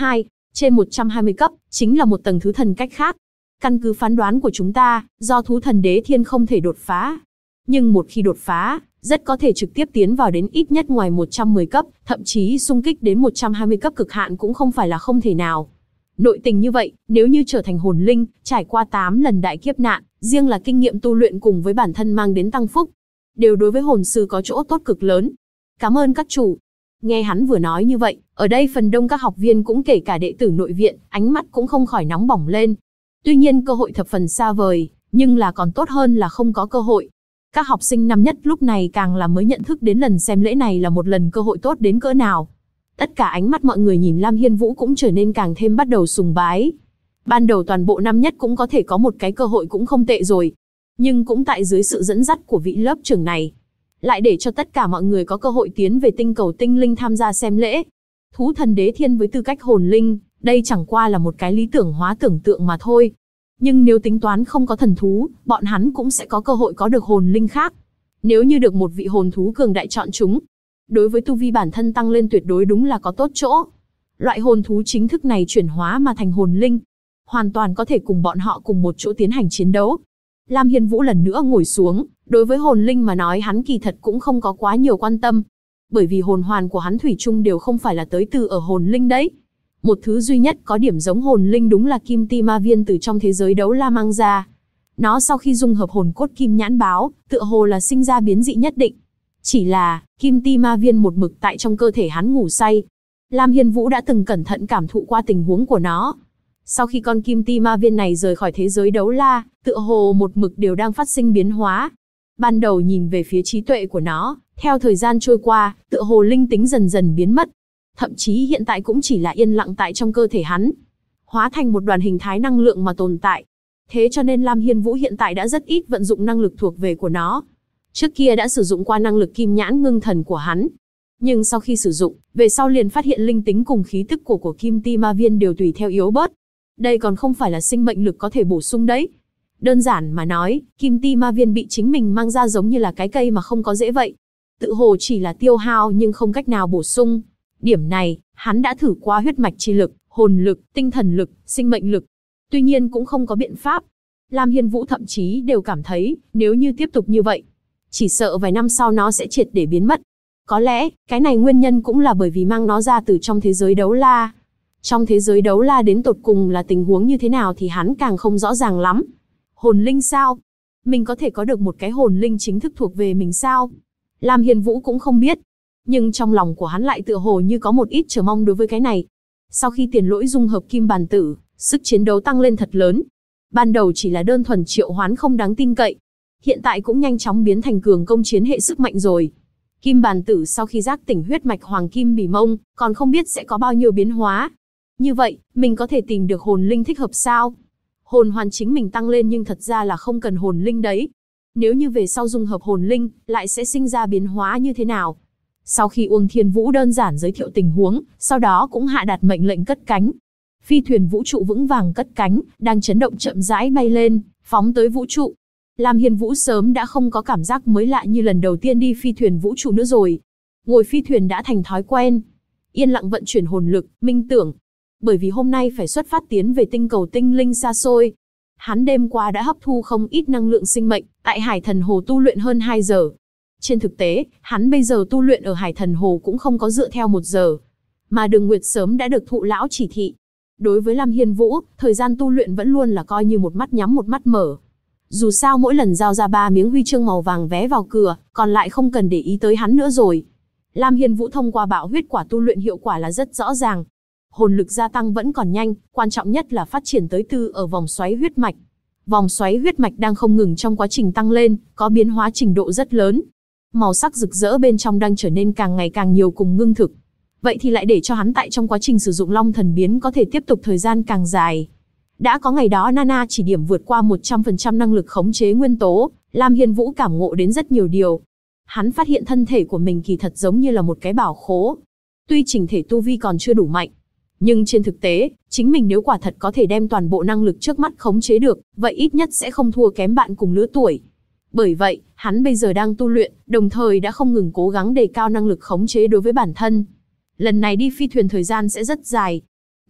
Trên 120 cấp, chính là một tầng thứ thần cách khác. Căn cứ phán đoán của chúng ta, do thú thần đế thiên không thể đột phá. Nhưng một khi đột phá, rất có thể trực tiếp tiến vào đến ít nhất ngoài 110 cấp, thậm chí xung kích đến 120 cấp cực hạn cũng không phải là không thể nào. Nội tình như vậy, nếu như trở thành hồn linh, trải qua 8 lần đại kiếp nạn, riêng là kinh nghiệm tu luyện cùng với bản thân mang đến tăng phúc, đều đối với hồn sư có chỗ tốt cực lớn. Cảm ơn các chủ. Nghe hắn vừa nói như vậy, ở đây phần đông các học viên cũng kể cả đệ tử nội viện, ánh mắt cũng không khỏi nóng bỏng lên. Tuy nhiên cơ hội thập phần xa vời, nhưng là còn tốt hơn là không có cơ hội. Các học sinh năm nhất lúc này càng là mới nhận thức đến lần xem lễ này là một lần cơ hội tốt đến cỡ nào. Tất cả ánh mắt mọi người nhìn Lam Hiên Vũ cũng trở nên càng thêm bắt đầu sùng bái. Ban đầu toàn bộ năm nhất cũng có thể có một cái cơ hội cũng không tệ rồi. Nhưng cũng tại dưới sự dẫn dắt của vị lớp trưởng này, lại để cho tất cả mọi người có cơ hội tiến về tinh cầu tinh linh tham gia xem lễ. Thú thần đế thiên với tư cách hồn linh, đây chẳng qua là một cái lý tưởng hóa tưởng tượng mà thôi. Nhưng nếu tính toán không có thần thú, bọn hắn cũng sẽ có cơ hội có được hồn linh khác. Nếu như được một vị hồn thú cường đại chọn chúng, đối với tu vi bản thân tăng lên tuyệt đối đúng là có tốt chỗ. Loại hồn thú chính thức này chuyển hóa mà thành hồn linh, hoàn toàn có thể cùng bọn họ cùng một chỗ tiến hành chiến đấu. Lam Hiên Vũ lần nữa ngồi xuống, đối với hồn linh mà nói hắn kỳ thật cũng không có quá nhiều quan tâm. Bởi vì hồn hoàn của hắn thủy chung đều không phải là tới từ ở hồn linh đấy. Một thứ duy nhất có điểm giống hồn linh đúng là kim ti ma viên từ trong thế giới đấu la mang ra. Nó sau khi dung hợp hồn cốt kim nhãn báo, tựa hồ là sinh ra biến dị nhất định. Chỉ là, kim ti ma viên một mực tại trong cơ thể hắn ngủ say. Lam Hiên Vũ đã từng cẩn thận cảm thụ qua tình huống của nó. Sau khi con kim ti ma viên này rời khỏi thế giới đấu la, tựa hồ một mực đều đang phát sinh biến hóa. Ban đầu nhìn về phía trí tuệ của nó, theo thời gian trôi qua, tựa hồ linh tính dần dần biến mất. Thậm chí hiện tại cũng chỉ là yên lặng tại trong cơ thể hắn, hóa thành một đoàn hình thái năng lượng mà tồn tại. Thế cho nên Lam Hiên Vũ hiện tại đã rất ít vận dụng năng lực thuộc về của nó. Trước kia đã sử dụng qua năng lực kim nhãn ngưng thần của hắn. Nhưng sau khi sử dụng, về sau liền phát hiện linh tính cùng khí tức của kim ti ma viên đều tùy theo yếu bớt. Đây còn không phải là sinh mệnh lực có thể bổ sung đấy. Đơn giản mà nói, kim ti ma viên bị chính mình mang ra giống như là cái cây mà không có rễ vậy. Tự hồ chỉ là tiêu hao nhưng không cách nào bổ sung. Điểm này, hắn đã thử qua huyết mạch chi lực, hồn lực, tinh thần lực, sinh mệnh lực. Tuy nhiên cũng không có biện pháp. Lam Hiên Vũ thậm chí đều cảm thấy, nếu như tiếp tục như vậy, chỉ sợ vài năm sau nó sẽ triệt để biến mất. Có lẽ, cái này nguyên nhân cũng là bởi vì mang nó ra từ trong thế giới đấu la. Trong thế giới đấu la đến tột cùng là tình huống như thế nào thì hắn càng không rõ ràng lắm. Hồn linh sao? Mình có thể có được một cái hồn linh chính thức thuộc về mình sao? Lam Hiên Vũ cũng không biết. Nhưng trong lòng của hắn lại tựa hồ như có một ít chờ mong đối với cái này. Sau khi Tiền Lỗi dung hợp kim bàn tử, sức chiến đấu tăng lên thật lớn. Ban đầu chỉ là đơn thuần triệu hoán không đáng tin cậy. Hiện tại cũng nhanh chóng biến thành cường công chiến hệ sức mạnh rồi. Kim bàn tử sau khi giác tỉnh huyết mạch hoàng kim bỉ mông, còn không biết sẽ có bao nhiêu biến hóa. Như vậy, mình có thể tìm được hồn linh thích hợp sao? Hồn hoàn chính mình tăng lên nhưng thật ra là không cần hồn linh đấy. Nếu như về sau dung hợp hồn linh, lại sẽ sinh ra biến hóa như thế nào? Sau khi Uông Thiên Vũ đơn giản giới thiệu tình huống, sau đó cũng hạ đạt mệnh lệnh cất cánh. Phi thuyền vũ trụ vững vàng cất cánh, đang chấn động chậm rãi bay lên, phóng tới vũ trụ. Lam Hiên Vũ sớm đã không có cảm giác mới lạ như lần đầu tiên đi phi thuyền vũ trụ nữa rồi. Ngồi phi thuyền đã thành thói quen. Yên lặng vận chuyển hồn lực, minh tưởng. Bởi vì hôm nay phải xuất phát tiến về tinh cầu tinh linh xa xôi. Hắn đêm qua đã hấp thu không ít năng lượng sinh mệnh, tại Hải Thần Hồ tu luyện hơn 2 giờ. Trên thực tế, hắn bây giờ tu luyện ở Hải Thần Hồ cũng không có dựa theo 1 giờ. Mà Đường Nguyệt sớm đã được thụ lão chỉ thị. Đối với Lam Hiên Vũ, thời gian tu luyện vẫn luôn là coi như một mắt nhắm một mắt mở. Dù sao mỗi lần giao ra 3 miếng huy chương màu vàng vé vào cửa, còn lại không cần để ý tới hắn nữa rồi. Lam Hiên Vũ thông qua bạo huyết quả tu luyện hiệu quả là rất rõ ràng. Hồn lực gia tăng vẫn còn nhanh, quan trọng nhất là phát triển tới tư ở vòng xoáy huyết mạch. Vòng xoáy huyết mạch đang không ngừng trong quá trình tăng lên, có biến hóa trình độ rất lớn. Màu sắc rực rỡ bên trong đang trở nên càng ngày càng nhiều cùng ngưng thực. Vậy thì lại để cho hắn tại trong quá trình sử dụng Long Thần Biến có thể tiếp tục thời gian càng dài. Đã có ngày đó Nana chỉ điểm vượt qua 100% năng lực khống chế nguyên tố, Lam Hiên Vũ cảm ngộ đến rất nhiều điều. Hắn phát hiện thân thể của mình kỳ thật giống như là một cái bảo khố. Tuy chỉnh thể tu vi còn chưa đủ mạnh, nhưng trên thực tế, chính mình nếu quả thật có thể đem toàn bộ năng lực trước mắt khống chế được, vậy ít nhất sẽ không thua kém bạn cùng lứa tuổi. Bởi vậy, hắn bây giờ đang tu luyện, đồng thời đã không ngừng cố gắng đề cao năng lực khống chế đối với bản thân. Lần này đi phi thuyền thời gian sẽ rất dài.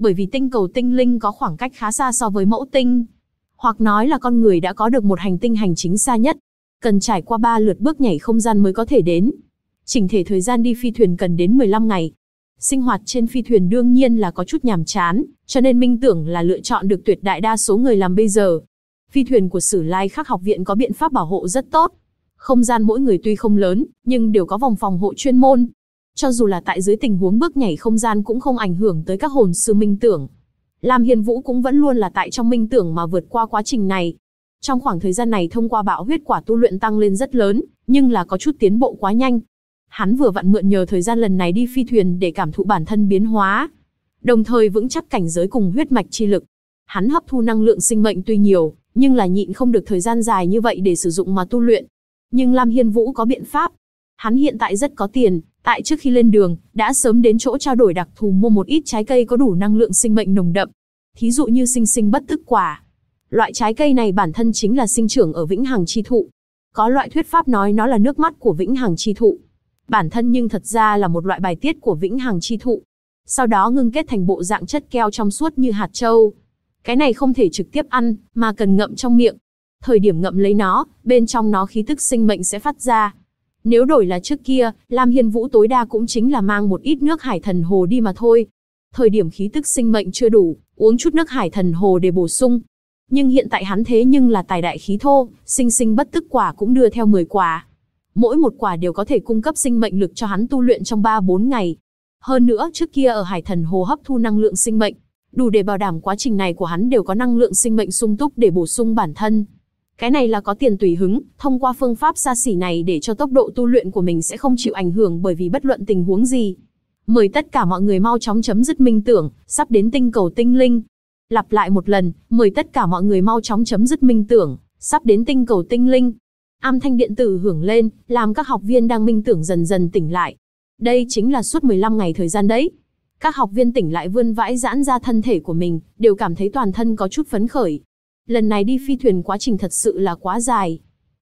Bởi vì tinh cầu tinh linh có khoảng cách khá xa so với mẫu tinh. Hoặc nói là con người đã có được một hành tinh hành chính xa nhất. Cần trải qua 3 lượt bước nhảy không gian mới có thể đến. Chỉnh thể thời gian đi phi thuyền cần đến 15 ngày. Sinh hoạt trên phi thuyền đương nhiên là có chút nhàm chán, cho nên Minh Tưởng là lựa chọn được tuyệt đại đa số người làm bây giờ. Phi thuyền của Sử Lai Khắc học viện có biện pháp bảo hộ rất tốt. Không gian mỗi người tuy không lớn, nhưng đều có vòng phòng hộ chuyên môn. Cho dù là tại dưới tình huống bước nhảy không gian cũng không ảnh hưởng tới các hồn sư Minh Tưởng. Lam Hiên Vũ cũng vẫn luôn là tại trong Minh Tưởng mà vượt qua quá trình này. Trong khoảng thời gian này thông qua bạo huyết quả tu luyện tăng lên rất lớn, nhưng là có chút tiến bộ quá nhanh. Hắn vừa vặn mượn nhờ thời gian lần này đi phi thuyền để cảm thụ bản thân biến hóa, đồng thời vững chắc cảnh giới cùng huyết mạch chi lực. Hắn hấp thu năng lượng sinh mệnh tuy nhiều, nhưng là nhịn không được thời gian dài như vậy để sử dụng mà tu luyện. Nhưng Lam Hiên Vũ có biện pháp. Hắn hiện tại rất có tiền, tại trước khi lên đường, đã sớm đến chỗ trao đổi đặc thù mua một ít trái cây có đủ năng lượng sinh mệnh nồng đậm. Thí dụ như sinh sinh bất tức quả. Loại trái cây này bản thân chính là sinh trưởng ở vĩnh hằng chi thụ. Có loại thuyết pháp nói nó là nước mắt của vĩnh hằng chi thụ. Bản thân nhưng thật ra là một loại bài tiết của vĩnh hằng chi thụ. Sau đó ngưng kết thành bộ dạng chất keo trong suốt như hạt châu. Cái này không thể trực tiếp ăn, mà cần ngậm trong miệng. Thời điểm ngậm lấy nó, bên trong nó khí tức sinh mệnh sẽ phát ra. Nếu đổi là trước kia, Lam Hiên Vũ tối đa cũng chính là mang một ít nước hải thần hồ đi mà thôi. Thời điểm khí tức sinh mệnh chưa đủ, uống chút nước hải thần hồ để bổ sung. Nhưng hiện tại hắn thế nhưng là tài đại khí thô, sinh sinh bất tức quả cũng đưa theo 10 quả. Mỗi một quả đều có thể cung cấp sinh mệnh lực cho hắn tu luyện trong 3-4 ngày. Hơn nữa trước kia ở hải thần hồ hấp thu năng lượng sinh mệnh, đủ để bảo đảm quá trình này của hắn đều có năng lượng sinh mệnh sung túc để bổ sung bản thân. Cái này là có tiền tùy hứng, thông qua phương pháp xa xỉ này để cho tốc độ tu luyện của mình sẽ không chịu ảnh hưởng bởi vì bất luận tình huống gì. Mời tất cả mọi người mau chóng chấm dứt Minh Tưởng, sắp đến tinh cầu tinh linh. Lặp lại một lần, mời tất cả mọi người mau chóng chấm dứt Minh Tưởng, sắp đến tinh cầu tinh linh. Âm thanh điện tử hưởng lên, làm các học viên đang Minh Tưởng dần dần tỉnh lại. Đây chính là suốt 15 ngày thời gian đấy. Các học viên tỉnh lại vươn vãi giãn ra thân thể của mình, đều cảm thấy toàn thân có chút phấn khởi. Lần này đi phi thuyền quá trình thật sự là quá dài.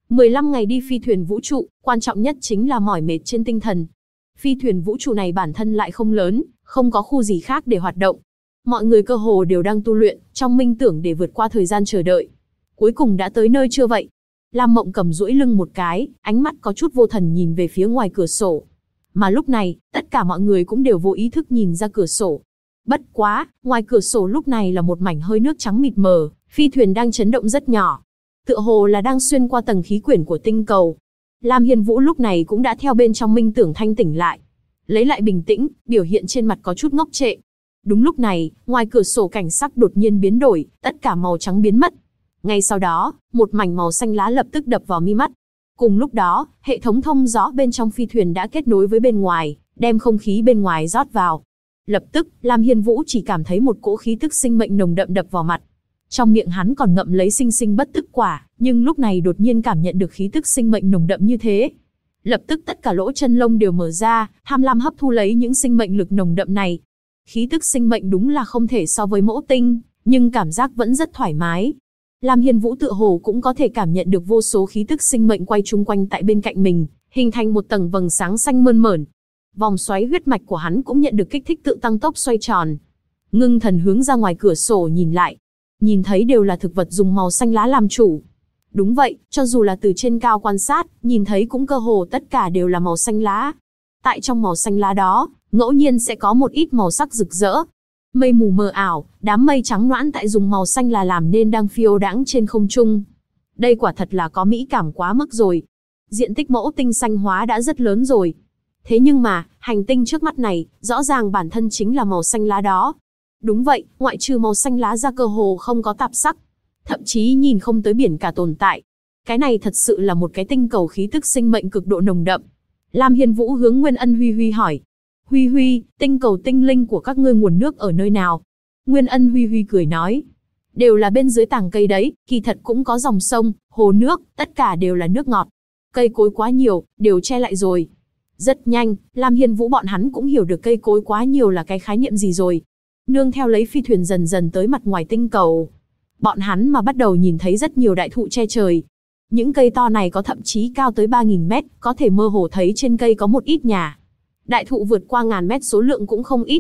15 ngày đi phi thuyền vũ trụ, quan trọng nhất chính là mỏi mệt trên tinh thần. Phi thuyền vũ trụ này bản thân lại không lớn, không có khu gì khác để hoạt động. Mọi người cơ hồ đều đang tu luyện, trong Minh Tưởng để vượt qua thời gian chờ đợi. Cuối cùng đã tới nơi chưa vậy? Lam Mộng Cầm duỗi lưng một cái, ánh mắt có chút vô thần nhìn về phía ngoài cửa sổ. Mà lúc này, tất cả mọi người cũng đều vô ý thức nhìn ra cửa sổ. Bất quá, ngoài cửa sổ lúc này là một mảnh hơi nước trắng mịt mờ, phi thuyền đang chấn động rất nhỏ. Tựa hồ là đang xuyên qua tầng khí quyển của tinh cầu. Lam Hiên Vũ lúc này cũng đã theo bên trong Minh Tưởng thanh tỉnh lại. Lấy lại bình tĩnh, biểu hiện trên mặt có chút ngốc trệ. Đúng lúc này, ngoài cửa sổ cảnh sắc đột nhiên biến đổi, tất cả màu trắng biến mất. Ngay sau đó, một mảnh màu xanh lá lập tức đập vào mi mắt. Cùng lúc đó, hệ thống thông gió bên trong phi thuyền đã kết nối với bên ngoài, đem không khí bên ngoài rót vào. Lập tức, Lam Hiên Vũ chỉ cảm thấy một cỗ khí tức sinh mệnh nồng đậm đập vào mặt. Trong miệng hắn còn ngậm lấy sinh sinh bất tức quả, nhưng lúc này đột nhiên cảm nhận được khí tức sinh mệnh nồng đậm như thế. Lập tức tất cả lỗ chân lông đều mở ra, tham lam hấp thu lấy những sinh mệnh lực nồng đậm này. Khí tức sinh mệnh đúng là không thể so với mẫu tinh, nhưng cảm giác vẫn rất thoải mái. Lam Hiên Vũ tựa hồ cũng có thể cảm nhận được vô số khí tức sinh mệnh quay chung quanh tại bên cạnh mình, hình thành một tầng vầng sáng xanh mơn mởn. Vòng xoáy huyết mạch của hắn cũng nhận được kích thích tự tăng tốc xoay tròn. Ngưng thần hướng ra ngoài cửa sổ nhìn lại, nhìn thấy đều là thực vật dùng màu xanh lá làm chủ. Đúng vậy, cho dù là từ trên cao quan sát, nhìn thấy cũng cơ hồ tất cả đều là màu xanh lá. Tại trong màu xanh lá đó, ngẫu nhiên sẽ có một ít màu sắc rực rỡ. Mây mù mờ ảo, đám mây trắng noãn tại dùng màu xanh là làm nên đang phiêu đãng trên không trung. Đây quả thật là có mỹ cảm quá mức rồi. Diện tích mẫu tinh xanh hóa đã rất lớn rồi. Thế nhưng mà, hành tinh trước mắt này, rõ ràng bản thân chính là màu xanh lá đó. Đúng vậy, ngoại trừ màu xanh lá ra cơ hồ không có tạp sắc. Thậm chí nhìn không tới biển cả tồn tại. Cái này thật sự là một cái tinh cầu khí tức sinh mệnh cực độ nồng đậm. Lam Hiên Vũ hướng Nguyên Ân Huy Huy hỏi. Huy Huy, tinh cầu tinh linh của các ngươi nguồn nước ở nơi nào? Nguyên Ân Huy Huy cười nói. Đều là bên dưới tàng cây đấy, kỳ thật cũng có dòng sông, hồ nước, tất cả đều là nước ngọt. Cây cối quá nhiều, đều che lại rồi. Rất nhanh, Lam Hiên Vũ bọn hắn cũng hiểu được cây cối quá nhiều là cái khái niệm gì rồi. Nương theo lấy phi thuyền dần dần tới mặt ngoài tinh cầu. Bọn hắn mà bắt đầu nhìn thấy rất nhiều đại thụ che trời. Những cây to này có thậm chí cao tới 3.000 mét, có thể mơ hồ thấy trên cây có một ít nhà. Đại thụ vượt qua 1.000 mét số lượng cũng không ít.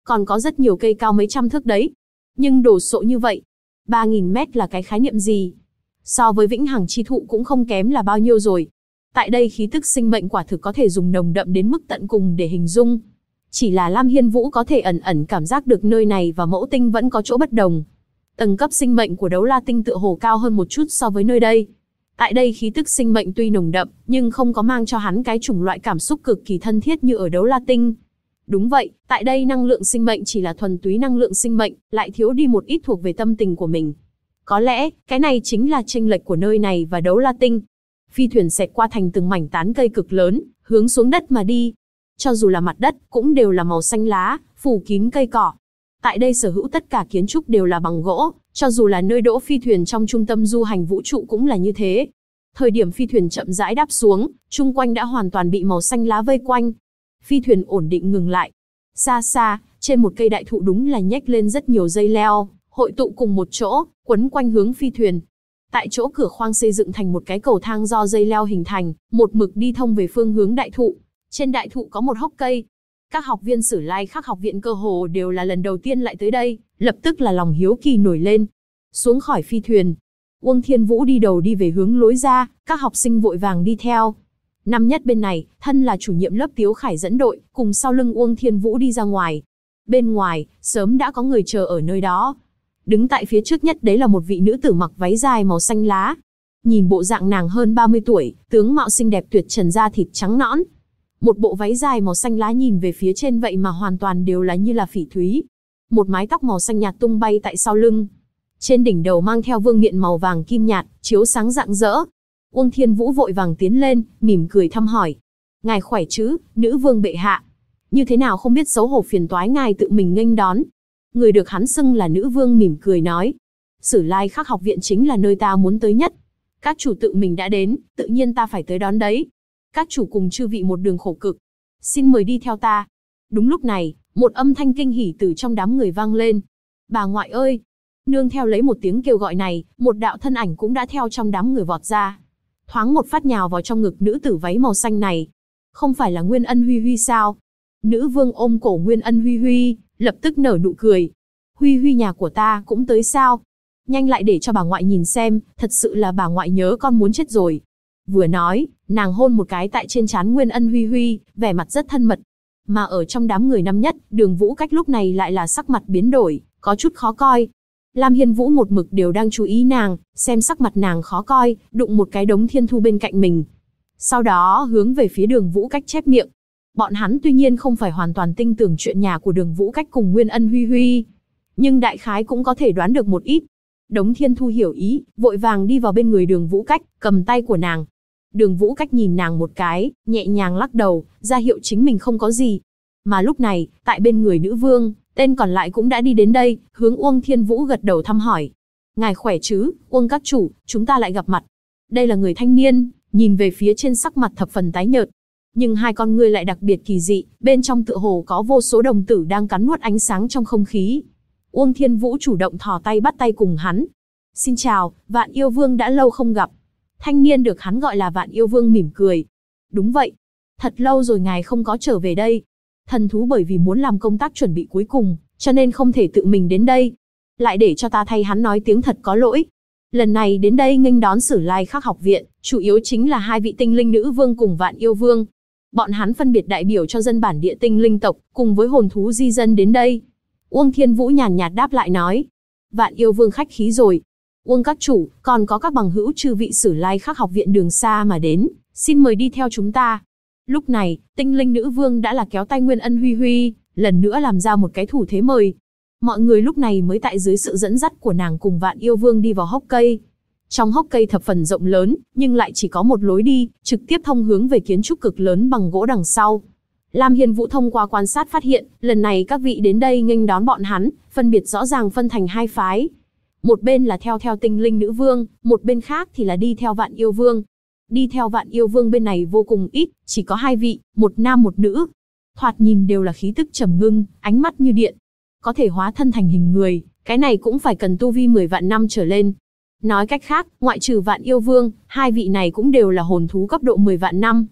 Còn có rất nhiều cây cao mấy trăm thước đấy. Nhưng đồ sộ như vậy, 3.000 mét là cái khái niệm gì? So với vĩnh hằng chi thụ cũng không kém là bao nhiêu rồi. Tại đây khí tức sinh mệnh quả thực có thể dùng nồng đậm đến mức tận cùng để hình dung. Chỉ là Lam Hiên Vũ có thể ẩn ẩn cảm giác được nơi này và Mẫu Tinh vẫn có chỗ bất đồng. Tầng cấp sinh mệnh của Đấu La Tinh tựa hồ cao hơn một chút so với nơi đây. Tại đây khí tức sinh mệnh tuy nồng đậm, nhưng không có mang cho hắn cái chủng loại cảm xúc cực kỳ thân thiết như ở Đấu La Tinh. Đúng vậy, tại đây năng lượng sinh mệnh chỉ là thuần túy năng lượng sinh mệnh, lại thiếu đi một ít thuộc về tâm tình của mình. Có lẽ, cái này chính là chênh lệch của nơi này và Đấu La Tinh. Phi thuyền xẹt qua thành từng mảnh tán cây cực lớn, hướng xuống đất mà đi. Cho dù là mặt đất, cũng đều là màu xanh lá, phủ kín cây cỏ. Tại đây sở hữu tất cả kiến trúc đều là bằng gỗ, cho dù là nơi đỗ phi thuyền trong trung tâm du hành vũ trụ cũng là như thế. Thời điểm phi thuyền chậm rãi đáp xuống, chung quanh đã hoàn toàn bị màu xanh lá vây quanh. Phi thuyền ổn định ngừng lại. Xa xa, trên một cây đại thụ đúng là nhếch lên rất nhiều dây leo, hội tụ cùng một chỗ, quấn quanh hướng phi thuyền. Tại chỗ cửa khoang xây dựng thành một cái cầu thang do dây leo hình thành, một mực đi thông về phương hướng đại thụ. Trên đại thụ có một hốc cây. Các học viên Sử Lai Khắc học viện cơ hồ đều là lần đầu tiên lại tới đây, lập tức là lòng hiếu kỳ nổi lên. Xuống khỏi phi thuyền, Uông Thiên Vũ đi đầu đi về hướng lối ra, các học sinh vội vàng đi theo. Năm nhất bên này, thân là chủ nhiệm lớp Tiếu Khải dẫn đội, cùng sau lưng Uông Thiên Vũ đi ra ngoài. Bên ngoài, sớm đã có người chờ ở nơi đó. Đứng tại phía trước nhất đấy là một vị nữ tử mặc váy dài màu xanh lá. Nhìn bộ dạng nàng hơn 30 tuổi, tướng mạo xinh đẹp tuyệt trần, da thịt trắng nõn. Một bộ váy dài màu xanh lá nhìn về phía trên vậy mà hoàn toàn đều là như là phỉ thúy. Một mái tóc màu xanh nhạt tung bay tại sau lưng. Trên đỉnh đầu mang theo vương miện màu vàng kim nhạt, chiếu sáng rạng rỡ. Uông Thiên Vũ vội vàng tiến lên, mỉm cười thăm hỏi. Ngài khỏe chứ, nữ vương bệ hạ. Như thế nào không biết xấu hổ phiền toái ngài tự mình nghênh đón. Người được hắn xưng là nữ vương mỉm cười nói. Sử Lai Khắc học viện chính là nơi ta muốn tới nhất. Các chủ tự mình đã đến, tự nhiên ta phải tới đón đấy. Các chủ cùng chư vị một đường khổ cực. Xin mời đi theo ta. Đúng lúc này, một âm thanh kinh hỉ từ trong đám người vang lên. Bà ngoại ơi! Nương theo lấy một tiếng kêu gọi này, một đạo thân ảnh cũng đã theo trong đám người vọt ra. Thoáng một phát nhào vào trong ngực nữ tử váy màu xanh này. Không phải là Nguyên Ân Huy Huy sao? Nữ vương ôm cổ Nguyên Ân Huy Huy, lập tức nở nụ cười. Huy Huy nhà của ta cũng tới sao? Nhanh lại để cho bà ngoại nhìn xem, thật sự là bà ngoại nhớ con muốn chết rồi. Vừa nói, nàng hôn một cái tại trên trán Nguyên Ân Huy Huy, vẻ mặt rất thân mật. Mà ở trong đám người năm nhất, Đường Vũ Cách lúc này lại là sắc mặt biến đổi, có chút khó coi. Lam Hiên Vũ một mực đều đang chú ý nàng, xem sắc mặt nàng khó coi, đụng một cái đống thiên thu bên cạnh mình. Sau đó hướng về phía Đường Vũ Cách chép miệng. Bọn hắn tuy nhiên không phải hoàn toàn tin tưởng chuyện nhà của Đường Vũ Cách cùng Nguyên Ân Huy Huy, nhưng đại khái cũng có thể đoán được một ít. Đống thiên thu hiểu ý, vội vàng đi vào bên người Đường Vũ Cách, cầm tay của nàng. Đường Vũ Cách nhìn nàng một cái, nhẹ nhàng lắc đầu, ra hiệu chính mình không có gì. Mà lúc này, tại bên người nữ vương, tên còn lại cũng đã đi đến đây, hướng Uông Thiên Vũ gật đầu thăm hỏi. Ngài khỏe chứ, Uông các chủ, chúng ta lại gặp mặt. Đây là người thanh niên, nhìn về phía trên sắc mặt thập phần tái nhợt. Nhưng hai con ngươi lại đặc biệt kỳ dị, bên trong tựa hồ có vô số đồng tử đang cắn nuốt ánh sáng trong không khí. Uông Thiên Vũ chủ động thò tay bắt tay cùng hắn. Xin chào, Vạn Yêu Vương đã lâu không gặp. Thanh niên được hắn gọi là Vạn Yêu Vương mỉm cười. Đúng vậy. Thật lâu rồi ngài không có trở về đây. Thần thú bởi vì muốn làm công tác chuẩn bị cuối cùng, cho nên không thể tự mình đến đây. Lại để cho ta thay hắn nói tiếng thật có lỗi. Lần này đến đây nghênh đón Sử Lai Khắc học viện, chủ yếu chính là hai vị tinh linh nữ vương cùng Vạn Yêu Vương. Bọn hắn phân biệt đại biểu cho dân bản địa tinh linh tộc, cùng với hồn thú di dân đến đây. Uông Thiên Vũ nhàn nhạt đáp lại nói. Vạn Yêu Vương khách khí rồi. Uông các chủ, còn có các bằng hữu chư vị Sử Lai Khắc học viện đường xa mà đến, xin mời đi theo chúng ta. Lúc này, tinh linh nữ vương đã là kéo tay Nguyên Ân Huy Huy, lần nữa làm ra một cái thủ thế mời. Mọi người lúc này mới tại dưới sự dẫn dắt của nàng cùng Vạn Yêu Vương đi vào hốc cây. Trong hốc cây thập phần rộng lớn, nhưng lại chỉ có một lối đi, trực tiếp thông hướng về kiến trúc cực lớn bằng gỗ đằng sau. Lam Hiên Vũ thông qua quan sát phát hiện, lần này các vị đến đây nghênh đón bọn hắn, phân biệt rõ ràng phân thành hai phái. Một bên là theo tinh linh nữ vương, một bên khác thì là đi theo Vạn Yêu Vương. Đi theo Vạn Yêu Vương bên này vô cùng ít, chỉ có hai vị, một nam một nữ. Thoạt nhìn đều là khí tức trầm ngưng, ánh mắt như điện. Có thể hóa thân thành hình người, cái này cũng phải cần tu vi 10 vạn năm trở lên. Nói cách khác, ngoại trừ Vạn Yêu Vương, hai vị này cũng đều là hồn thú cấp độ 10 vạn năm.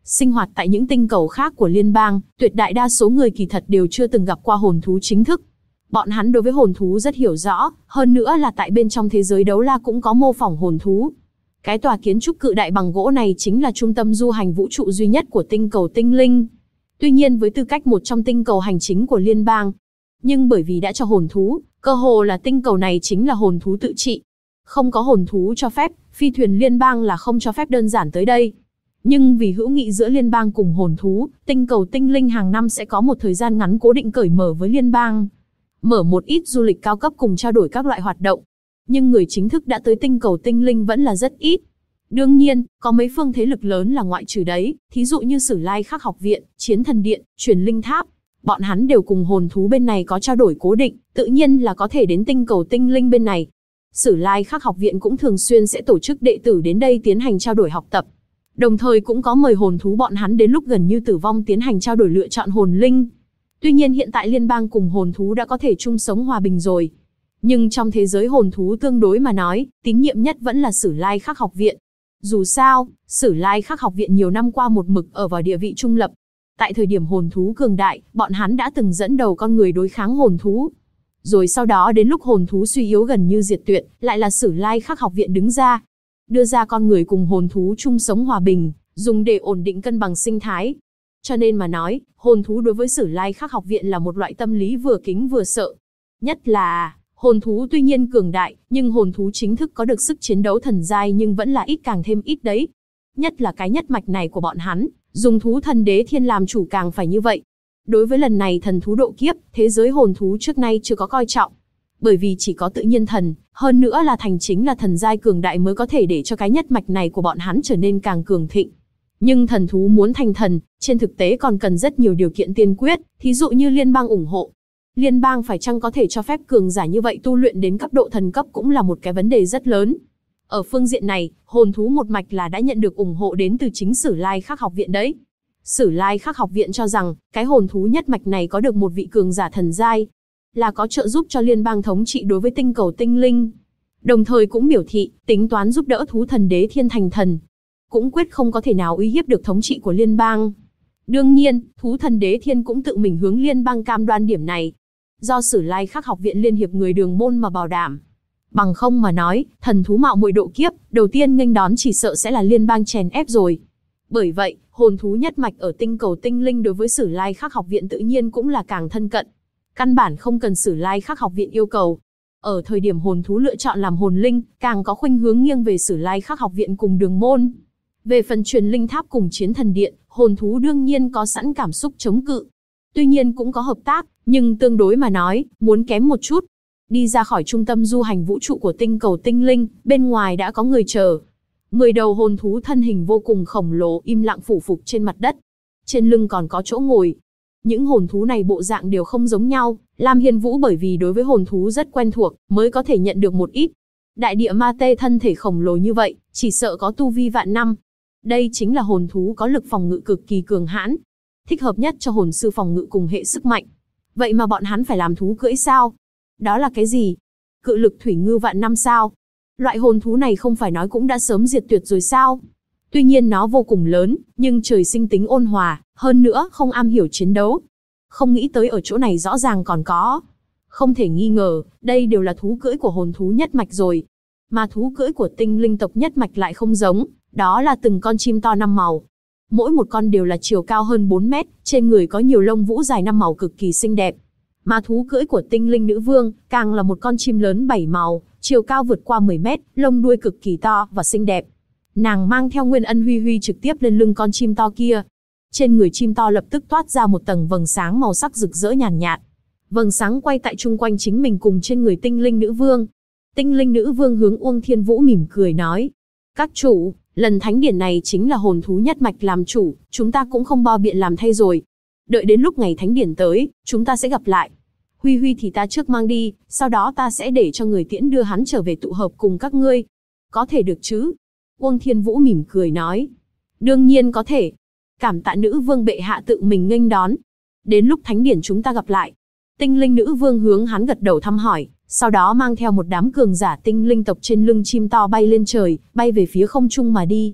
Sinh hoạt tại những tinh cầu khác của liên bang, tuyệt đại đa số người kỳ thật đều chưa từng gặp qua hồn thú chính thức. Bọn hắn đối với hồn thú rất hiểu rõ, hơn nữa là tại bên trong thế giới đấu la cũng có mô phỏng hồn thú. Cái tòa kiến trúc cự đại bằng gỗ này chính là trung tâm du hành vũ trụ duy nhất của tinh cầu tinh linh. Tuy nhiên với tư cách một trong tinh cầu hành chính của liên bang, nhưng bởi vì đã cho hồn thú, cơ hồ là tinh cầu này chính là hồn thú tự trị. Không có hồn thú cho phép, phi thuyền liên bang là không cho phép đơn giản tới đây. Nhưng vì hữu nghị giữa liên bang cùng hồn thú, tinh cầu tinh linh hàng năm sẽ có một thời gian ngắn cố định cởi mở với liên bang. Mở một ít du lịch cao cấp cùng trao đổi các loại hoạt động. Nhưng người chính thức đã tới tinh cầu tinh linh vẫn là rất ít. Đương nhiên, có mấy phương thế lực lớn là ngoại trừ đấy, thí dụ như Sử Lai Khắc học viện, Chiến Thần Điện, Truyền Linh Tháp. Bọn hắn đều cùng hồn thú bên này có trao đổi cố định, tự nhiên là có thể đến tinh cầu tinh linh bên này. Sử Lai Khắc học viện cũng thường xuyên sẽ tổ chức đệ tử đến đây tiến hành trao đổi học tập. Đồng thời cũng có mời hồn thú bọn hắn đến lúc gần như tử vong tiến hành trao đổi lựa chọn hồn linh. Tuy nhiên hiện tại liên bang cùng hồn thú đã có thể chung sống hòa bình rồi. Nhưng trong thế giới hồn thú tương đối mà nói, tín nhiệm nhất vẫn là Sử Lai Khắc học viện. Dù sao, Sử Lai Khắc học viện nhiều năm qua một mực ở vào địa vị trung lập. Tại thời điểm hồn thú cường đại, bọn hắn đã từng dẫn đầu con người đối kháng hồn thú. Rồi sau đó đến lúc hồn thú suy yếu gần như diệt tuyệt, lại là Sử Lai Khắc học viện đứng ra. Đưa ra con người cùng hồn thú chung sống hòa bình, dùng để ổn định cân bằng sinh thái. Cho nên mà nói, hồn thú đối với Sử Lai Khắc học viện là một loại tâm lý vừa kính vừa sợ. Nhất là, hồn thú tuy nhiên cường đại, nhưng hồn thú chính thức có được sức chiến đấu thần giai nhưng vẫn là ít càng thêm ít đấy. Nhất là cái nhất mạch này của bọn hắn, dùng thú thần đế thiên làm chủ càng phải như vậy. Đối với lần này thần thú độ kiếp, thế giới hồn thú trước nay chưa có coi trọng. Bởi vì chỉ có tự nhiên thần, hơn nữa là thành chính là thần giai cường đại mới có thể để cho cái nhất mạch này của bọn hắn trở nên càng cường thịnh. Nhưng thần thú muốn thành thần, trên thực tế còn cần rất nhiều điều kiện tiên quyết, thí dụ như liên bang ủng hộ. Liên bang phải chăng có thể cho phép cường giả như vậy tu luyện đến cấp độ thần cấp cũng là một cái vấn đề rất lớn. Ở phương diện này, hồn thú một mạch là đã nhận được ủng hộ đến từ chính Sử Lai Khắc học viện đấy. Sử Lai Khắc học viện cho rằng, cái hồn thú nhất mạch này có được một vị cường giả thần giai, là có trợ giúp cho liên bang thống trị đối với tinh cầu tinh linh. Đồng thời cũng biểu thị, tính toán giúp đỡ thú thần đế thiên thành thần. Cũng quyết không có thể nào uy hiếp được thống trị của liên bang. Đương nhiên, thú thần đế thiên cũng tự mình hướng liên bang cam đoan điểm này. Do Sử Lai Khắc học viện liên hiệp người đường môn mà bảo đảm. Bằng không mà nói, thần thú mạo muội độ kiếp, đầu tiên nghênh đón chỉ sợ sẽ là liên bang chèn ép rồi. Bởi vậy, hồn thú nhất mạch ở tinh cầu tinh linh đối với Sử Lai Khắc học viện tự nhiên cũng là càng thân cận. Căn bản không cần Sử Lai Khắc học viện yêu cầu. Ở thời điểm hồn thú lựa chọn làm hồn linh, càng có khuynh hướng nghiêng về Sử Lai Khắc học viện cùng đường môn. Về phần Truyền Linh Tháp cùng Chiến Thần Điện, hồn thú đương nhiên có sẵn cảm xúc chống cự. Tuy nhiên cũng có hợp tác, nhưng tương đối mà nói, muốn kém một chút. Đi ra khỏi trung tâm du hành vũ trụ của tinh cầu tinh linh, bên ngoài đã có người chờ. 10 đầu hồn thú thân hình vô cùng khổng lồ im lặng phủ phục trên mặt đất. Trên lưng còn có chỗ ngồi. Những hồn thú này bộ dạng đều không giống nhau, Lam Hiên Vũ bởi vì đối với hồn thú rất quen thuộc, mới có thể nhận được một ít. Đại địa ma tê thân thể khổng lồ như vậy, chỉ sợ có tu vi vạn năm. Đây chính là hồn thú có lực phòng ngự cực kỳ cường hãn, thích hợp nhất cho hồn sư phòng ngự cùng hệ sức mạnh. Vậy mà bọn hắn phải làm thú cưỡi sao? Đó là cái gì? Cự lực thủy ngư vạn năm sao? Loại hồn thú này không phải nói cũng đã sớm diệt tuyệt rồi sao? Tuy nhiên nó vô cùng lớn, nhưng trời sinh tính ôn hòa, hơn nữa không am hiểu chiến đấu. Không nghĩ tới ở chỗ này rõ ràng còn có. Không thể nghi ngờ, đây đều là thú cưỡi của hồn thú nhất mạch rồi. Mà thú cưỡi của tinh linh tộc nhất mạch lại không giống, đó là từng con chim to 5 màu. Mỗi một con đều là chiều cao hơn 4 mét, trên người có nhiều lông vũ dài 5 màu cực kỳ xinh đẹp. Mà thú cưỡi của tinh linh nữ vương, càng là một con chim lớn 7 màu, chiều cao vượt qua 10 mét, lông đuôi cực kỳ to và xinh đẹp. Nàng mang theo Nguyên Ân Huy Huy trực tiếp lên lưng con chim to kia. Trên người chim to lập tức toát ra một tầng vầng sáng màu sắc rực rỡ nhàn nhạt. Vầng sáng quay tại chung quanh chính mình cùng trên người tinh linh nữ vương. Tinh linh nữ vương hướng Uông Thiên Vũ mỉm cười nói: "Các chủ, lần thánh điển này chính là hồn thú nhất mạch làm chủ, chúng ta cũng không bao biện làm thay rồi. Đợi đến lúc ngày thánh điển tới, chúng ta sẽ gặp lại. Huy Huy thì ta trước mang đi, sau đó ta sẽ để cho người tiễn đưa hắn trở về tụ hợp cùng các ngươi. Có thể được chứ?" Uông Thiên Vũ mỉm cười nói: "Đương nhiên có thể. Cảm tạ nữ vương bệ hạ tự mình nghênh đón. Đến lúc thánh điển chúng ta gặp lại." Tinh linh nữ vương hướng hắn gật đầu thăm hỏi, sau đó mang theo một đám cường giả tinh linh tộc trên lưng chim to bay lên trời, bay về phía không trung mà đi.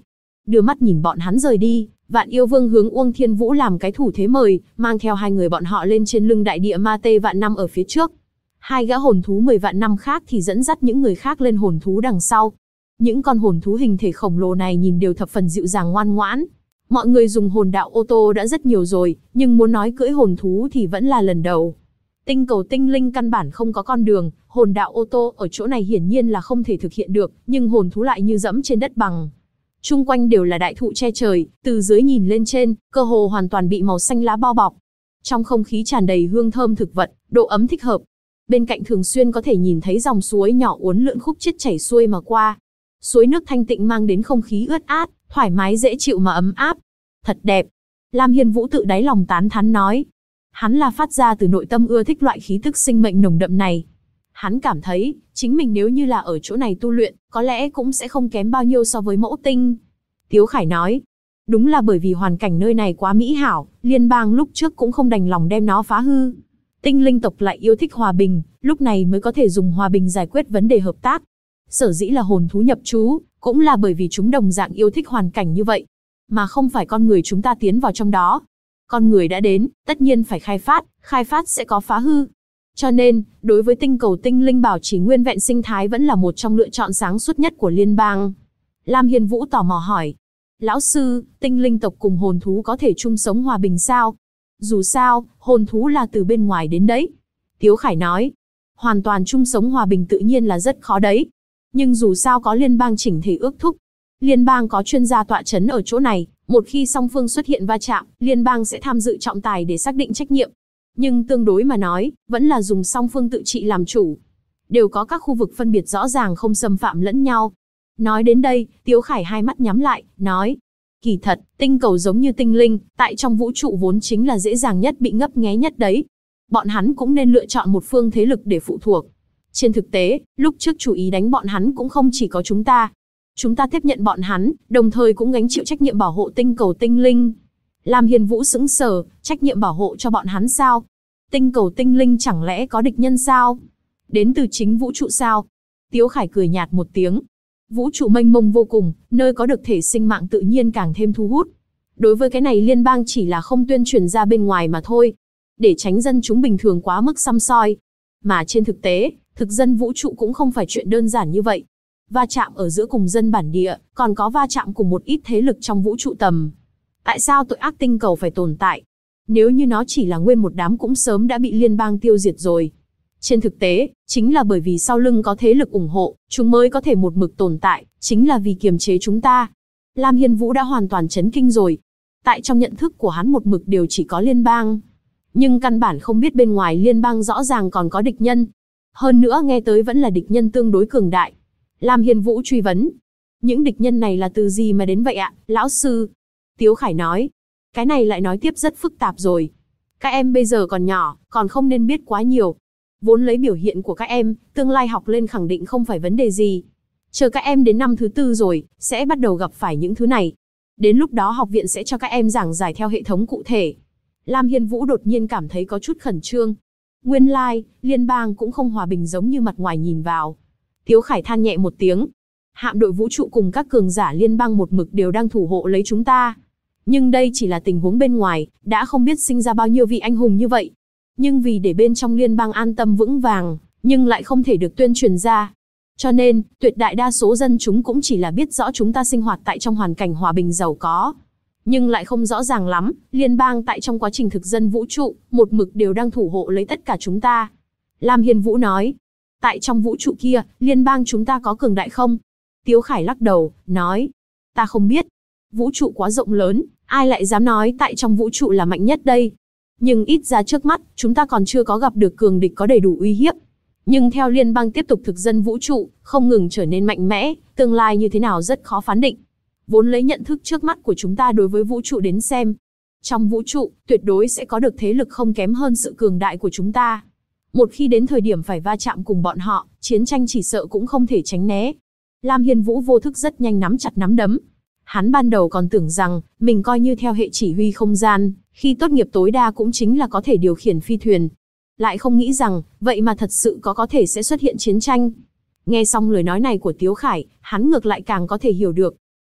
Đưa mắt nhìn bọn hắn rời đi, Vạn Yêu Vương hướng Uông Thiên Vũ làm cái thủ thế mời, mang theo hai người bọn họ lên trên lưng đại địa ma tê vạn năm ở phía trước. Hai gã hồn thú 10 vạn năm khác thì dẫn dắt những người khác lên hồn thú đằng sau. Những con hồn thú hình thể khổng lồ này nhìn đều thập phần dịu dàng ngoan ngoãn. Mọi người dùng hồn đạo ô tô đã rất nhiều rồi, nhưng muốn nói cưỡi hồn thú thì vẫn là lần đầu. Tinh cầu tinh linh căn bản không có con đường, hồn đạo ô tô ở chỗ này hiển nhiên là không thể thực hiện được, nhưng hồn thú lại như dẫm trên đất bằng. Chung quanh đều là đại thụ che trời, từ dưới nhìn lên trên, cơ hồ hoàn toàn bị màu xanh lá bao bọc. Trong không khí tràn đầy hương thơm thực vật, độ ấm thích hợp. Bên cạnh thường xuyên có thể nhìn thấy dòng suối nhỏ uốn lượn khúc chiết chảy xuôi mà qua. Suối nước thanh tịnh mang đến không khí ướt át, thoải mái dễ chịu mà ấm áp. Thật đẹp. Lam Hiên Vũ tự đáy lòng tán thán nói. Hắn là phát ra từ nội tâm ưa thích loại khí tức sinh mệnh nồng đậm này. Hắn cảm thấy, chính mình nếu như là ở chỗ này tu luyện, có lẽ cũng sẽ không kém bao nhiêu so với mẫu tinh. Tiếu Khải nói, đúng là bởi vì hoàn cảnh nơi này quá mỹ hảo, liên bang lúc trước cũng không đành lòng đem nó phá hư. Tinh linh tộc lại yêu thích hòa bình, lúc này mới có thể dùng hòa bình giải quyết vấn đề hợp tác. Sở dĩ là hồn thú nhập trú, cũng là bởi vì chúng đồng dạng yêu thích hoàn cảnh như vậy, mà không phải con người chúng ta tiến vào trong đó. Con người đã đến, tất nhiên phải khai phát sẽ có phá hư. Cho nên, đối với tinh cầu tinh linh bảo trì nguyên vẹn sinh thái vẫn là một trong lựa chọn sáng suốt nhất của liên bang. Lam Hiên Vũ tò mò hỏi, lão sư, tinh linh tộc cùng hồn thú có thể chung sống hòa bình sao? Dù sao, hồn thú là từ bên ngoài đến đấy. Tiếu Khải nói, hoàn toàn chung sống hòa bình tự nhiên là rất khó đấy. Nhưng dù sao có liên bang chỉnh thể ước thúc. Liên bang có chuyên gia tọa chấn ở chỗ này, một khi song phương xuất hiện va chạm, liên bang sẽ tham dự trọng tài để xác định trách nhiệm. Nhưng tương đối mà nói, vẫn là dùng song phương tự trị làm chủ. Đều có các khu vực phân biệt rõ ràng không xâm phạm lẫn nhau. Nói đến đây, Tiếu Khải hai mắt nhắm lại, nói, kỳ thật, tinh cầu giống như tinh linh, tại trong vũ trụ vốn chính là dễ dàng nhất bị ngấp nghé nhất đấy. Bọn hắn cũng nên lựa chọn một phương thế lực để phụ thuộc. Trên thực tế, lúc trước chủ ý đánh bọn hắn cũng không chỉ có chúng ta. Chúng ta tiếp nhận bọn hắn, đồng thời cũng gánh chịu trách nhiệm bảo hộ tinh cầu tinh linh. Lam Hiên Vũ sững sờ, trách nhiệm bảo hộ cho bọn hắn sao? Tinh cầu tinh linh chẳng lẽ có địch nhân sao? Đến từ chính vũ trụ sao? Tiếu Khải cười nhạt một tiếng. Vũ trụ mênh mông vô cùng, nơi có được thể sinh mạng tự nhiên càng thêm thu hút. Đối với cái này liên bang chỉ là không tuyên truyền ra bên ngoài mà thôi, để tránh dân chúng bình thường quá mức săm soi. Mà trên thực tế, thực dân vũ trụ cũng không phải chuyện đơn giản như vậy. Va chạm ở giữa cùng dân bản địa, còn có va chạm cùng một ít thế lực trong vũ trụ tầm. Tại sao tội ác tinh cầu phải tồn tại? Nếu như nó chỉ là nguyên một đám cũng sớm đã bị liên bang tiêu diệt rồi. Trên thực tế, chính là bởi vì sau lưng có thế lực ủng hộ, chúng mới có thể một mực tồn tại, chính là vì kiềm chế chúng ta. Lam Hiên Vũ đã hoàn toàn chấn kinh rồi. Tại trong nhận thức của hắn một mực đều chỉ có liên bang. Nhưng căn bản không biết bên ngoài liên bang rõ ràng còn có địch nhân. Hơn nữa nghe tới vẫn là địch nhân tương đối cường đại. Lam Hiên Vũ truy vấn. Những địch nhân này là từ gì mà đến vậy ạ, lão sư? Tiếu Khải nói. Cái này lại nói tiếp rất phức tạp rồi. Các em bây giờ còn nhỏ, còn không nên biết quá nhiều. Vốn lấy biểu hiện của các em, tương lai học lên khẳng định không phải vấn đề gì. Chờ các em đến năm thứ 4 rồi, sẽ bắt đầu gặp phải những thứ này. Đến lúc đó học viện sẽ cho các em giảng giải theo hệ thống cụ thể. Lam Hiên Vũ đột nhiên cảm thấy có chút khẩn trương. Nguyên lai, liên bang cũng không hòa bình giống như mặt ngoài nhìn vào. Tiếu Khải than nhẹ một tiếng. Hạm đội vũ trụ cùng các cường giả liên bang một mực đều đang thủ hộ lấy chúng ta. Nhưng đây chỉ là tình huống bên ngoài, đã không biết sinh ra bao nhiêu vị anh hùng như vậy. Nhưng vì để bên trong liên bang an tâm vững vàng, nhưng lại không thể được tuyên truyền ra. Cho nên, tuyệt đại đa số dân chúng cũng chỉ là biết rõ chúng ta sinh hoạt tại trong hoàn cảnh hòa bình giàu có. Nhưng lại không rõ ràng lắm, liên bang tại trong quá trình thực dân vũ trụ, một mực đều đang thủ hộ lấy tất cả chúng ta. Lam Hiên Vũ nói, tại trong vũ trụ kia, liên bang chúng ta có cường đại không? Tiếu Khải lắc đầu, nói, ta không biết. Vũ trụ quá rộng lớn, ai lại dám nói tại trong vũ trụ là mạnh nhất đây? Nhưng ít ra trước mắt, chúng ta còn chưa có gặp được cường địch có đầy đủ uy hiếp. Nhưng theo liên bang tiếp tục thực dân vũ trụ, không ngừng trở nên mạnh mẽ, tương lai như thế nào rất khó phán định. Vốn lấy nhận thức trước mắt của chúng ta đối với vũ trụ đến xem. Trong vũ trụ, tuyệt đối sẽ có được thế lực không kém hơn sự cường đại của chúng ta. Một khi đến thời điểm phải va chạm cùng bọn họ, chiến tranh chỉ sợ cũng không thể tránh né. Lam Hiên Vũ vô thức rất nhanh nắm chặt nắm đấm. Hắn ban đầu còn tưởng rằng, mình coi như theo hệ chỉ huy không gian, khi tốt nghiệp tối đa cũng chính là có thể điều khiển phi thuyền. Lại không nghĩ rằng, vậy mà thật sự có thể sẽ xuất hiện chiến tranh. Nghe xong lời nói này của Tiếu Khải, hắn ngược lại càng có thể hiểu được.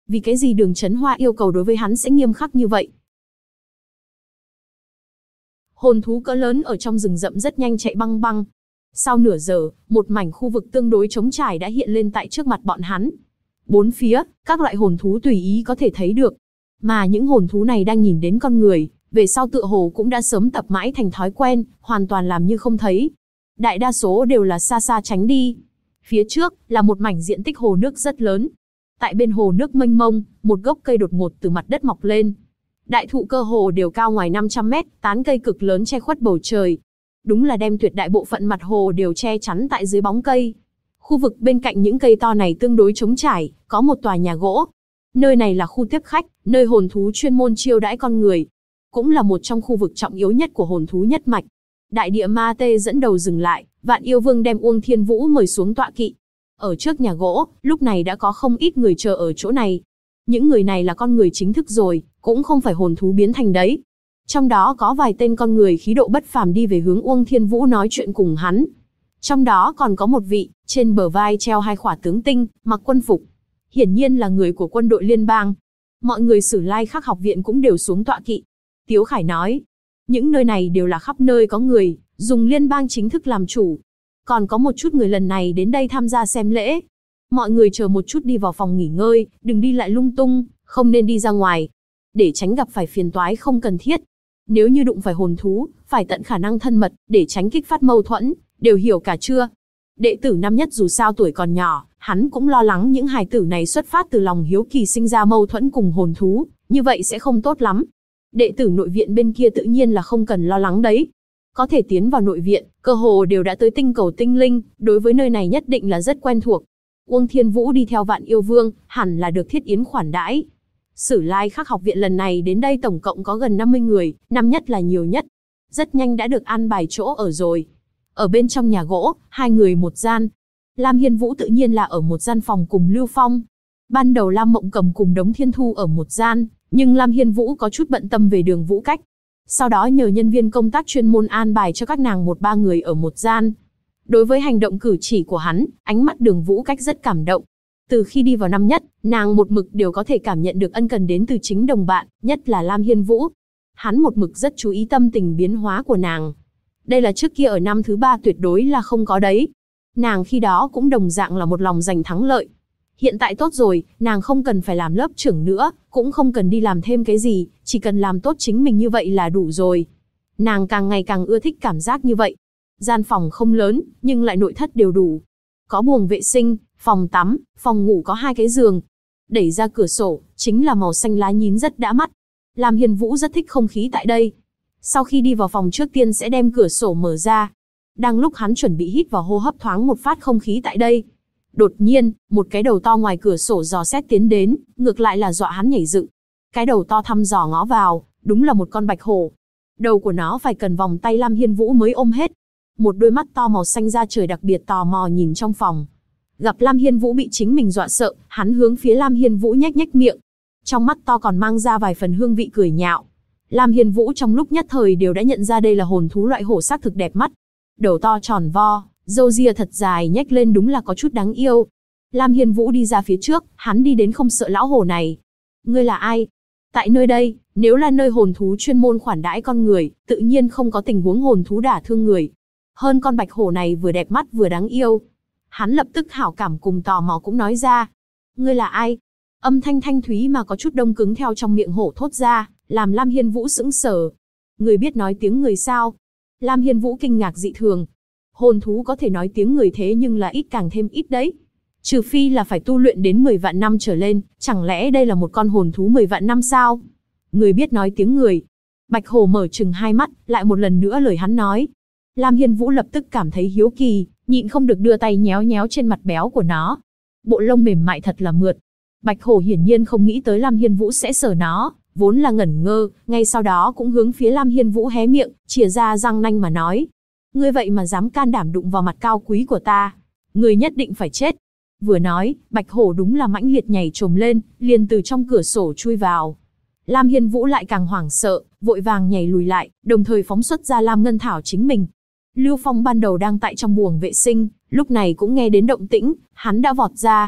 Vì cái gì Đường Chấn Hoa yêu cầu đối với hắn sẽ nghiêm khắc như vậy? Hồn thú cỡ lớn ở trong rừng rậm rất nhanh chạy băng băng. Sau nửa giờ, một mảnh khu vực tương đối trống trải đã hiện lên tại trước mặt bọn hắn. Bốn phía, các loại hồn thú tùy ý có thể thấy được. Mà những hồn thú này đang nhìn đến con người, về sau tựa hồ cũng đã sớm tập mãi thành thói quen, hoàn toàn làm như không thấy. Đại đa số đều là xa xa tránh đi. Phía trước, là một mảnh diện tích hồ nước rất lớn. Tại bên hồ nước mênh mông, một gốc cây đột ngột từ mặt đất mọc lên. Đại thụ cơ hồ đều cao ngoài 500 mét, tán cây cực lớn che khuất bầu trời. Đúng là đem tuyệt đại bộ phận mặt hồ đều che chắn tại dưới bóng cây. Khu vực bên cạnh những cây to này tương đối trống trải, có một tòa nhà gỗ. Nơi này là khu tiếp khách, nơi hồn thú chuyên môn chiêu đãi con người. Cũng là một trong khu vực trọng yếu nhất của hồn thú nhất mạch. Đại địa ma tê dẫn đầu dừng lại, Vạn Yêu Vương đem Uông Thiên Vũ mời xuống tọa kỵ. Ở trước nhà gỗ, lúc này đã có không ít người chờ ở chỗ này. Những người này là con người chính thức rồi, cũng không phải hồn thú biến thành đấy. Trong đó có vài tên con người khí độ bất phàm đi về hướng Uông Thiên Vũ nói chuyện cùng hắn. Trong đó còn có một vị, trên bờ vai treo hai khỏa tướng tinh, mặc quân phục. Hiển nhiên là người của quân đội liên bang. Mọi người Sử Lai Khắc học viện cũng đều xuống tọa kỵ. Tiếu Khải nói, những nơi này đều là khắp nơi có người, dùng liên bang chính thức làm chủ. Còn có một chút người lần này đến đây tham gia xem lễ. Mọi người chờ một chút đi vào phòng nghỉ ngơi, đừng đi lại lung tung, không nên đi ra ngoài. Để tránh gặp phải phiền toái không cần thiết. Nếu như đụng phải hồn thú, phải tận khả năng thân mật, để tránh kích phát mâu thuẫn, đều hiểu cả chưa? Đệ tử năm nhất dù sao tuổi còn nhỏ, hắn cũng lo lắng những hài tử này xuất phát từ lòng hiếu kỳ sinh ra mâu thuẫn cùng hồn thú, như vậy sẽ không tốt lắm. Đệ tử nội viện bên kia tự nhiên là không cần lo lắng đấy. Có thể tiến vào nội viện, cơ hồ đều đã tới tinh cầu tinh linh, đối với nơi này nhất định là rất quen thuộc. Uông Thiên Vũ đi theo Vạn Yêu Vương, hẳn là được thiết yến khoản đãi. Sử Lai Khắc học viện lần này đến đây tổng cộng có gần 50 người, năm nhất là nhiều nhất. Rất nhanh đã được an bài chỗ ở rồi. Ở bên trong nhà gỗ, hai người một gian. Lam Hiên Vũ tự nhiên là ở một gian phòng cùng Lưu Phong. Ban đầu Lam Mộng Cầm cùng Đống Thiên Thu ở một gian, nhưng Lam Hiên Vũ có chút bận tâm về Đường Vũ Cách. Sau đó nhờ nhân viên công tác chuyên môn an bài cho các nàng một ba người ở một gian. Đối với hành động cử chỉ của hắn, ánh mắt Đường Vũ Cách rất cảm động. Từ khi đi vào năm nhất, nàng một mực đều có thể cảm nhận được ân cần đến từ chính đồng bạn, nhất là Lam Hiên Vũ. Hắn một mực rất chú ý tâm tình biến hóa của nàng. Đây là trước kia ở năm thứ ba tuyệt đối là không có đấy. Nàng khi đó cũng đồng dạng là một lòng giành thắng lợi. Hiện tại tốt rồi, nàng không cần phải làm lớp trưởng nữa, cũng không cần đi làm thêm cái gì, chỉ cần làm tốt chính mình như vậy là đủ rồi. Nàng càng ngày càng ưa thích cảm giác như vậy. Gian phòng không lớn, nhưng lại nội thất đều đủ. Có buồng vệ sinh, phòng tắm, phòng ngủ có hai cái giường. Đẩy ra cửa sổ, chính là màu xanh lá nhìn rất đã mắt. Lam Hiên Vũ rất thích không khí tại đây. Sau khi đi vào phòng trước tiên sẽ đem cửa sổ mở ra. Đang lúc hắn chuẩn bị hít vào hô hấp thoáng một phát không khí tại đây. Đột nhiên, một cái đầu to ngoài cửa sổ dò xét tiến đến, ngược lại là dọa hắn nhảy dựng. Cái đầu to thăm dò ngó vào, đúng là một con bạch hổ. Đầu của nó phải cần vòng tay Lam Hiên Vũ mới ôm hết. Một đôi mắt to màu xanh da trời đặc biệt tò mò nhìn trong phòng. Gặp Lam Hiên Vũ bị chính mình dọa sợ, hắn hướng phía Lam Hiên Vũ nhếch nhếch miệng. Trong mắt to còn mang ra vài phần hương vị cười nhạo. Lam Hiên Vũ trong lúc nhất thời đều đã nhận ra đây là hồn thú loại hổ xác thực đẹp mắt. Đầu to tròn vo, râu ria thật dài nhếch lên đúng là có chút đáng yêu. Lam Hiên Vũ đi ra phía trước, hắn đi đến không sợ lão hổ này. Ngươi là ai? Tại nơi đây, nếu là nơi hồn thú chuyên môn khoản đãi con người, tự nhiên không có tình huống hồn thú đả thương người. Hơn con bạch hổ này vừa đẹp mắt vừa đáng yêu. Hắn lập tức hảo cảm cùng tò mò cũng nói ra. Ngươi là ai? Âm thanh thanh thúy mà có chút đông cứng theo trong miệng hổ thốt ra, làm Lam Hiên Vũ sững sờ. Người biết nói tiếng người sao? Lam Hiên Vũ kinh ngạc dị thường. Hồn thú có thể nói tiếng người thế nhưng là ít càng thêm ít đấy. Trừ phi là phải tu luyện đến 10 vạn năm trở lên, chẳng lẽ đây là một con hồn thú 10 vạn năm sao? Người biết nói tiếng người. Bạch hổ mở trừng hai mắt, lại một lần nữa lời hắn nói. Lam Hiên Vũ lập tức cảm thấy hiếu kỳ, nhịn không được đưa tay nhéo nhéo trên mặt béo của nó. Bộ lông mềm mại thật là mượt. Bạch hổ hiển nhiên không nghĩ tới Lam Hiên Vũ sẽ sờ nó, vốn là ngẩn ngơ, ngay sau đó cũng hướng phía Lam Hiên Vũ hé miệng, chìa ra răng nanh mà nói. Ngươi vậy mà dám can đảm đụng vào mặt cao quý của ta. Ngươi nhất định phải chết. Vừa nói, bạch hổ đúng là mãnh liệt nhảy trồm lên, liền từ trong cửa sổ chui vào. Lam Hiên Vũ lại càng hoảng sợ, vội vàng nhảy lùi lại, đồng thời phóng xuất ra Lam Ngân Thảo chính mình. Lưu Phong ban đầu đang tại trong buồng vệ sinh, lúc này cũng nghe đến động tĩnh, hắn đã vọt ra.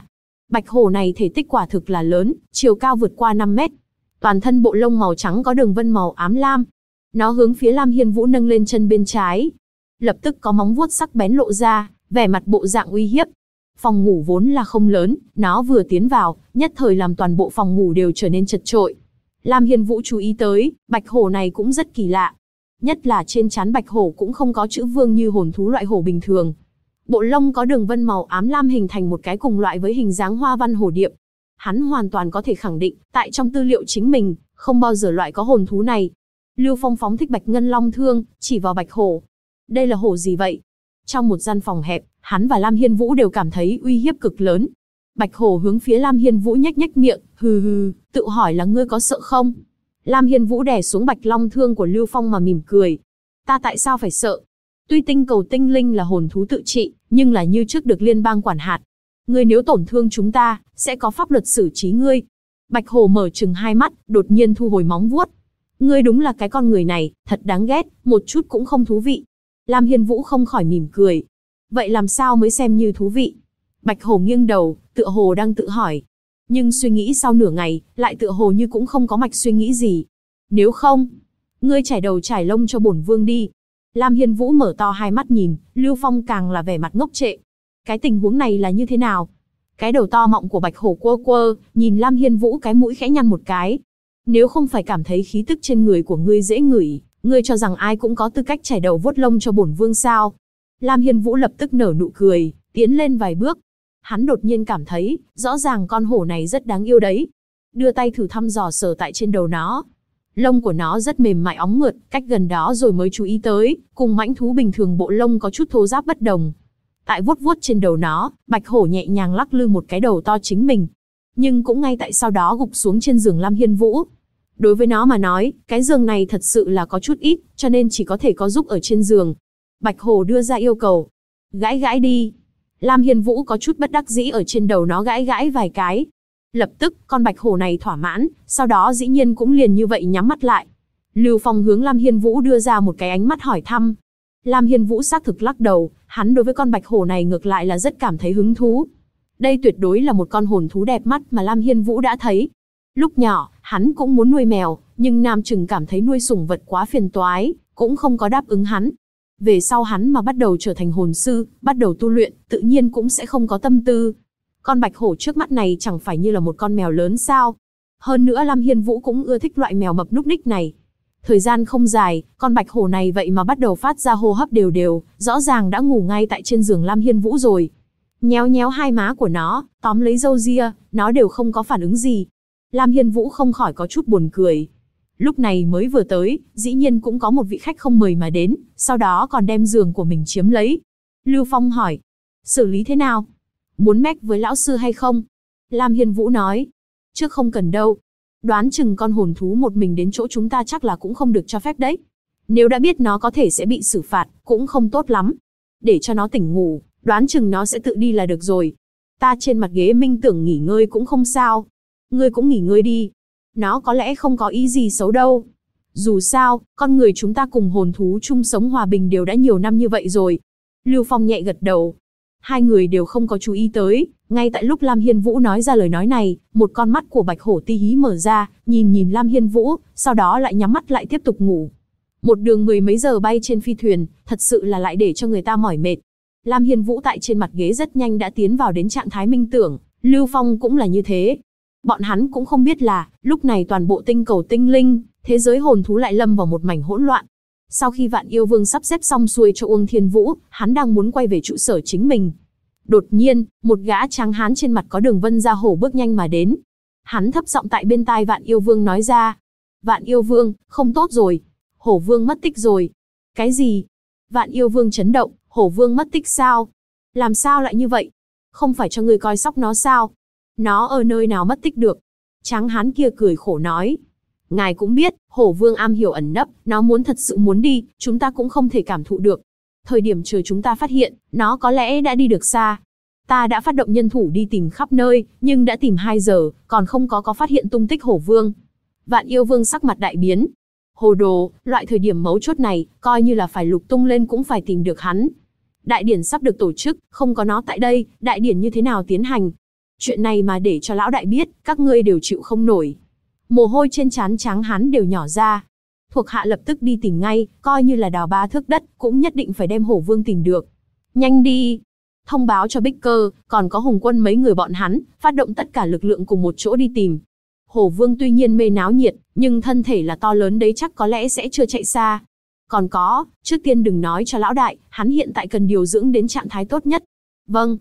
Bạch hổ này thể tích quả thực là lớn, chiều cao vượt qua 5 mét. Toàn thân bộ lông màu trắng có đường vân màu ám lam. Nó hướng phía Lam Hiên Vũ nâng lên chân bên trái. Lập tức có móng vuốt sắc bén lộ ra, vẻ mặt bộ dạng uy hiếp. Phòng ngủ vốn là không lớn, nó vừa tiến vào, nhất thời làm toàn bộ phòng ngủ đều trở nên chật chội. Lam Hiên Vũ chú ý tới, bạch hổ này cũng rất kỳ lạ. Nhất là trên trán bạch hổ cũng không có chữ vương như hồn thú loại hổ bình thường. Bộ lông có đường vân màu ám lam hình thành một cái cùng loại với hình dáng hoa văn hổ điệp. Hắn hoàn toàn có thể khẳng định, tại trong tư liệu chính mình, không bao giờ loại có hồn thú này. Lưu Phong phóng thích bạch ngân long thương, chỉ vào bạch hổ. Đây là hổ gì vậy? Trong một gian phòng hẹp, hắn và Lam Hiên Vũ đều cảm thấy uy hiếp cực lớn. Bạch hổ hướng phía Lam Hiên Vũ nhếch nhếch miệng, hừ hừ, tự hỏi là ngươi có sợ không? Lam Hiên Vũ đè xuống bạch long thương của Lưu Phong mà mỉm cười. Ta tại sao phải sợ? Tuy tinh cầu tinh linh là hồn thú tự trị, nhưng là như trước được liên bang quản hạt. Ngươi nếu tổn thương chúng ta, sẽ có pháp luật xử trí ngươi. Bạch hổ mở trừng hai mắt, đột nhiên thu hồi móng vuốt. Ngươi đúng là cái con người này, thật đáng ghét, một chút cũng không thú vị. Lam Hiên Vũ không khỏi mỉm cười. Vậy làm sao mới xem như thú vị? Bạch hổ nghiêng đầu, tựa hồ đang tự hỏi. Nhưng suy nghĩ sau nửa ngày, lại tựa hồ như cũng không có mạch suy nghĩ gì. Nếu không, ngươi trải đầu trải lông cho bổn vương đi. Lam Hiên Vũ mở to hai mắt nhìn, Lưu Phong càng là vẻ mặt ngốc trệ. Cái tình huống này là như thế nào? Cái đầu to mọng của bạch hổ quơ quơ, nhìn Lam Hiên Vũ cái mũi khẽ nhăn một cái. Nếu không phải cảm thấy khí tức trên người của ngươi dễ ngửi, ngươi cho rằng ai cũng có tư cách trải đầu vuốt lông cho bổn vương sao? Lam Hiên Vũ lập tức nở nụ cười, tiến lên vài bước. Hắn đột nhiên cảm thấy, rõ ràng con hổ này rất đáng yêu đấy. Đưa tay thử thăm dò sờ tại trên đầu nó. Lông của nó rất mềm mại óng mượt, cách gần đó rồi mới chú ý tới, cùng mãnh thú bình thường bộ lông có chút thô ráp bất đồng. Tại vuốt vuốt trên đầu nó, bạch hổ nhẹ nhàng lắc lư một cái đầu to chính mình. Nhưng cũng ngay tại sau đó gục xuống trên giường Lam Hiên Vũ. Đối với nó mà nói, cái giường này thật sự là có chút ít, cho nên chỉ có thể có giúp ở trên giường. Bạch hổ đưa ra yêu cầu. Gãi gãi đi. Lam Hiên Vũ có chút bất đắc dĩ ở trên đầu nó gãi gãi vài cái. Lập tức, con bạch hổ này thỏa mãn, sau đó dĩ nhiên cũng liền như vậy nhắm mắt lại. Lưu Phong hướng Lam Hiên Vũ đưa ra một cái ánh mắt hỏi thăm. Lam Hiên Vũ xác thực lắc đầu, hắn đối với con bạch hổ này ngược lại là rất cảm thấy hứng thú. Đây tuyệt đối là một con hồn thú đẹp mắt mà Lam Hiên Vũ đã thấy. Lúc nhỏ, hắn cũng muốn nuôi mèo, nhưng Nam Trừng cảm thấy nuôi sủng vật quá phiền toái, cũng không có đáp ứng hắn. Về sau hắn mà bắt đầu trở thành hồn sư, bắt đầu tu luyện, tự nhiên cũng sẽ không có tâm tư. Con bạch hổ trước mắt này chẳng phải như là một con mèo lớn sao? Hơn nữa Lam Hiên Vũ cũng ưa thích loại mèo mập núc ních này. Thời gian không dài, con bạch hổ này vậy mà bắt đầu phát ra hô hấp đều đều, rõ ràng đã ngủ ngay tại trên giường Lam Hiên Vũ rồi. Nhéo nhéo hai má của nó, tóm lấy râu ria, nó đều không có phản ứng gì. Lam Hiên Vũ không khỏi có chút buồn cười. Lúc này mới vừa tới, dĩ nhiên cũng có một vị khách không mời mà đến, sau đó còn đem giường của mình chiếm lấy. Lưu Phong hỏi, xử lý thế nào? Muốn mách với lão sư hay không? Lam Hiên Vũ nói, trước không cần đâu. Đoán chừng con hồn thú một mình đến chỗ chúng ta chắc là cũng không được cho phép đấy. Nếu đã biết nó có thể sẽ bị xử phạt, cũng không tốt lắm. Để cho nó tỉnh ngủ, đoán chừng nó sẽ tự đi là được rồi. Ta trên mặt ghế minh tưởng nghỉ ngơi cũng không sao. Ngươi cũng nghỉ ngơi đi. Nó có lẽ không có ý gì xấu đâu. Dù sao, con người chúng ta cùng hồn thú chung sống hòa bình đều đã nhiều năm như vậy rồi. Lưu Phong nhẹ gật đầu. Hai người đều không có chú ý tới, ngay tại lúc Lam Hiên Vũ nói ra lời nói này, một con mắt của bạch hổ ti hí mở ra, nhìn Lam Hiên Vũ, sau đó lại nhắm mắt lại tiếp tục ngủ. Một đường mười mấy giờ bay trên phi thuyền, thật sự là lại để cho người ta mỏi mệt. Lam Hiên Vũ tại trên mặt ghế rất nhanh đã tiến vào đến trạng thái minh tưởng, Lưu Phong cũng là như thế. Bọn hắn cũng không biết là, lúc này toàn bộ tinh cầu tinh linh, thế giới hồn thú lại lâm vào một mảnh hỗn loạn. Sau khi Vạn Yêu Vương sắp xếp xong xuôi cho Uông Thiên Vũ, hắn đang muốn quay về trụ sở chính mình. Đột nhiên, một gã tráng hán trên mặt có đường vân da hổ bước nhanh mà đến. Hắn thấp giọng tại bên tai Vạn Yêu Vương nói ra. Vạn Yêu Vương, không tốt rồi. Hổ Vương mất tích rồi. Cái gì? Vạn Yêu Vương chấn động, Hổ Vương mất tích sao? Làm sao lại như vậy? Không phải cho người coi sóc nó sao? Nó ở nơi nào mất tích được? Tráng hán kia cười khổ nói. Ngài cũng biết, Hổ Vương am hiểu ẩn nấp, nó muốn thật sự muốn đi, chúng ta cũng không thể cảm thụ được. Thời điểm chờ chúng ta phát hiện, nó có lẽ đã đi được xa. Ta đã phát động nhân thủ đi tìm khắp nơi, nhưng đã tìm 2 giờ, còn không có phát hiện tung tích Hổ Vương. Vạn Yêu Vương sắc mặt đại biến. Hồ đồ, loại thời điểm mấu chốt này, coi như là phải lục tung lên cũng phải tìm được hắn. Đại điển sắp được tổ chức, không có nó tại đây, đại điển như thế nào tiến hành? Chuyện này mà để cho lão đại biết, các ngươi đều chịu không nổi. Mồ hôi trên trán Tráng Hán đều nhỏ ra. Thuộc hạ lập tức đi tìm ngay, coi như là đào 3 thước đất, cũng nhất định phải đem Hổ Vương tìm được. Nhanh đi! Thông báo cho Bích Cơ, còn có Hùng Quân mấy người bọn hắn, phát động tất cả lực lượng cùng một chỗ đi tìm. Hổ Vương tuy nhiên mê náo nhiệt, nhưng thân thể là to lớn đấy, chắc có lẽ sẽ chưa chạy xa. Còn có, trước tiên đừng nói cho lão đại, hắn hiện tại cần điều dưỡng đến trạng thái tốt nhất. Vâng.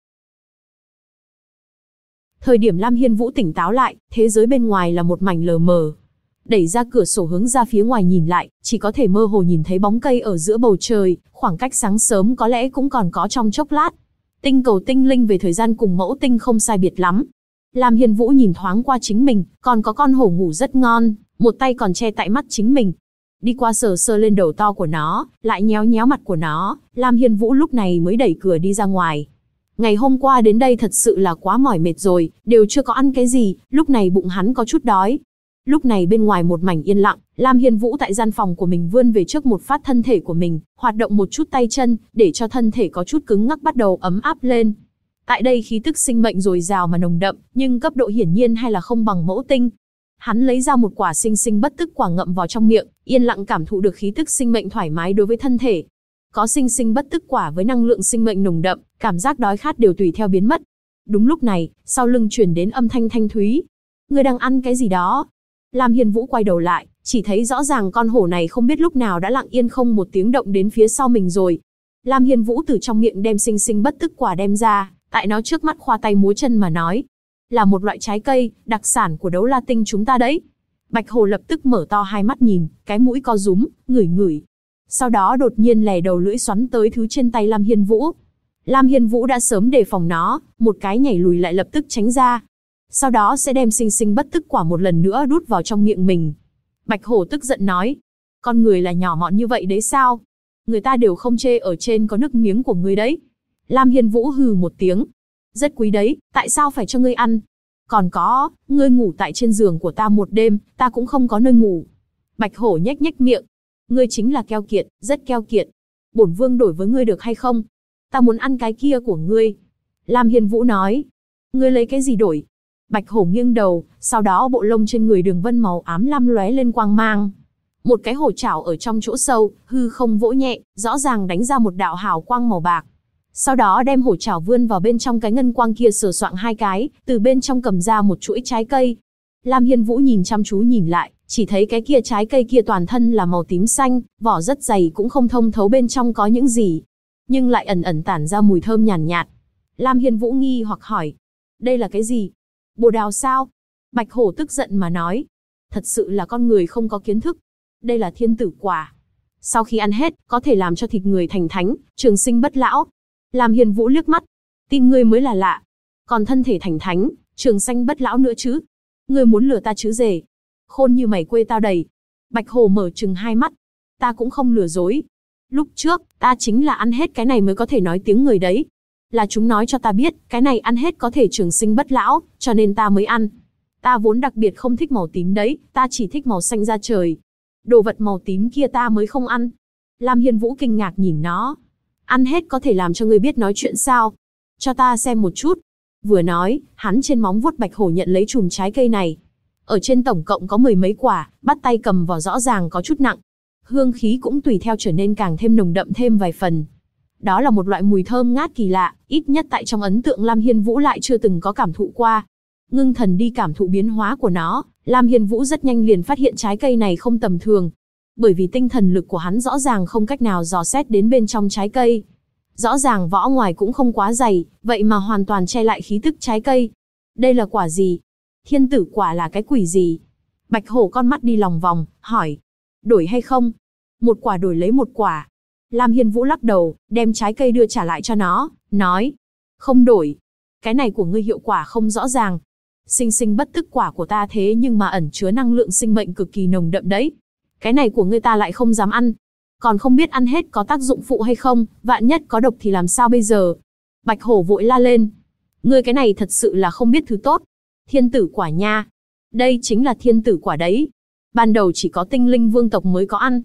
Thời điểm Lam Hiên Vũ tỉnh táo lại, thế giới bên ngoài là một mảnh lờ mờ. Đẩy ra cửa sổ hướng ra phía ngoài nhìn lại, chỉ có thể mơ hồ nhìn thấy bóng cây ở giữa bầu trời, khoảng cách sáng sớm có lẽ cũng còn có trong chốc lát. Tinh cầu tinh linh về thời gian cùng mẫu tinh không sai biệt lắm. Lam Hiên Vũ nhìn thoáng qua chính mình, còn có con hổ ngủ rất ngon, một tay còn che tại mắt chính mình. Đi qua sờ sờ lên đầu to của nó, lại nhéo nhéo mặt của nó, Lam Hiên Vũ lúc này mới đẩy cửa đi ra ngoài. Ngày hôm qua đến đây thật sự là quá mỏi mệt rồi, đều chưa có ăn cái gì, lúc này bụng hắn có chút đói. Lúc này bên ngoài một mảnh yên lặng, Lam Hiên Vũ tại gian phòng của mình vươn về trước một phát thân thể của mình, hoạt động một chút tay chân, để cho thân thể có chút cứng ngắc bắt đầu ấm áp lên. Tại đây khí tức sinh mệnh dồi dào mà nồng đậm, nhưng cấp độ hiển nhiên hay là không bằng mẫu tinh. Hắn lấy ra một quả sinh sinh bất tức quả ngậm vào trong miệng, yên lặng cảm thụ được khí tức sinh mệnh thoải mái đối với thân thể. Có sinh sinh bất tức quả với năng lượng sinh mệnh nồng đậm, cảm giác đói khát đều tùy theo biến mất. Đúng lúc này, sau lưng truyền đến âm thanh thanh thúy. Ngươi đang ăn cái gì đó? Lam Hiên Vũ quay đầu lại, chỉ thấy rõ ràng con hổ này không biết lúc nào đã lặng yên không một tiếng động đến phía sau mình rồi. Lam Hiên Vũ từ trong miệng đem sinh sinh bất tức quả đem ra, tại nó trước mắt khoa tay múa chân mà nói. Là một loại trái cây, đặc sản của Đấu La Tinh chúng ta đấy. Bạch hổ lập tức mở to hai mắt nhìn, cái mũi co rúm, ngửi ngửi. Sau đó đột nhiên lè đầu lưỡi xoắn tới thứ trên tay Lam Hiên Vũ. Lam Hiên Vũ đã sớm đề phòng nó, một cái nhảy lùi lại lập tức tránh ra. Sau đó sẽ đem sinh sinh bất tức quả một lần nữa đút vào trong miệng mình. Bạch hổ tức giận nói, con người là nhỏ mọn như vậy đấy sao? Người ta đều không chê ở trên có nước miếng của ngươi đấy. Lam Hiên Vũ hừ một tiếng, rất quý đấy, tại sao phải cho ngươi ăn? Còn có, ngươi ngủ tại trên giường của ta một đêm, ta cũng không có nơi ngủ. Bạch hổ nhếch nhếch miệng, ngươi chính là keo kiệt, rất keo kiệt. Bổn vương đổi với ngươi được hay không? Ta muốn ăn cái kia của ngươi. Lam Hiên Vũ nói, ngươi lấy cái gì đổi? Bạch hổ nghiêng đầu, sau đó bộ lông trên người đường vân màu ám lam lóe lên quang mang. Một cái hổ chảo ở trong chỗ sâu, hư không vỗ nhẹ, rõ ràng đánh ra một đạo hào quang màu bạc. Sau đó đem hổ chảo vươn vào bên trong cái ngân quang kia sờ soạng hai cái, từ bên trong cầm ra một chuỗi trái cây. Lam Hiên Vũ nhìn chăm chú nhìn lại, chỉ thấy cái kia trái cây kia toàn thân là màu tím xanh, vỏ rất dày cũng không thông thấu bên trong có những gì, nhưng lại ẩn ẩn tản ra mùi thơm nhàn nhạt. Lam Hiên Vũ nghi hoặc hỏi, đây là cái gì? Bồ đào sao? Bạch hổ tức giận mà nói, thật sự là con người không có kiến thức. Đây là thiên tử quả. Sau khi ăn hết, có thể làm cho thịt người thành thánh, trường sinh bất lão. Lam Hiên Vũ liếc mắt, tin ngươi mới là lạ. Còn thân thể thành thánh, trường sinh bất lão nữa chứ? Ngươi muốn lừa ta chứ rể? Khôn như mày quê tao đầy. Bạch hổ mở trừng hai mắt, ta cũng không lừa dối. Lúc trước, ta chính là ăn hết cái này mới có thể nói tiếng người đấy. Là chúng nói cho ta biết, cái này ăn hết có thể trường sinh bất lão, cho nên ta mới ăn. Ta vốn đặc biệt không thích màu tím đấy, ta chỉ thích màu xanh da trời. Đồ vật màu tím kia ta mới không ăn. Lam Hiên Vũ kinh ngạc nhìn nó. Ăn hết có thể làm cho ngươi biết nói chuyện sao? Cho ta xem một chút. Vừa nói, hắn trên móng vuốt bạch hổ nhận lấy chùm trái cây này. Ở trên tổng cộng có 10 mấy quả, bắt tay cầm vào rõ ràng có chút nặng. Hương khí cũng tùy theo trở nên càng thêm nồng đậm thêm vài phần. Đó là một loại mùi thơm ngát kỳ lạ, ít nhất tại trong ấn tượng Lam Hiên Vũ lại chưa từng có cảm thụ qua. Ngưng thần đi cảm thụ biến hóa của nó, Lam Hiên Vũ rất nhanh liền phát hiện trái cây này không tầm thường. Bởi vì tinh thần lực của hắn rõ ràng không cách nào dò xét đến bên trong trái cây. Rõ ràng vỏ ngoài cũng không quá dày, vậy mà hoàn toàn che lại khí tức trái cây. Đây là quả gì? Thiên tử quả là cái quỷ gì? Bạch hổ con mắt đi lòng vòng, hỏi. Đổi hay không? Một quả đổi lấy một quả. Lam Hiên Vũ lắc đầu, đem trái cây đưa trả lại cho nó, nói. Không đổi. Cái này của ngươi hiệu quả không rõ ràng. Sinh sinh bất tức quả của ta thế nhưng mà ẩn chứa năng lượng sinh mệnh cực kỳ nồng đậm đấy. Cái này của ngươi ta lại không dám ăn. Còn không biết ăn hết có tác dụng phụ hay không, vạn nhất có độc thì làm sao bây giờ? Bạch hổ vội la lên. Ngươi cái này thật sự là không biết thứ tốt. Thiên tử quả nha. Đây chính là thiên tử quả đấy. Ban đầu chỉ có tinh linh vương tộc mới có ăn.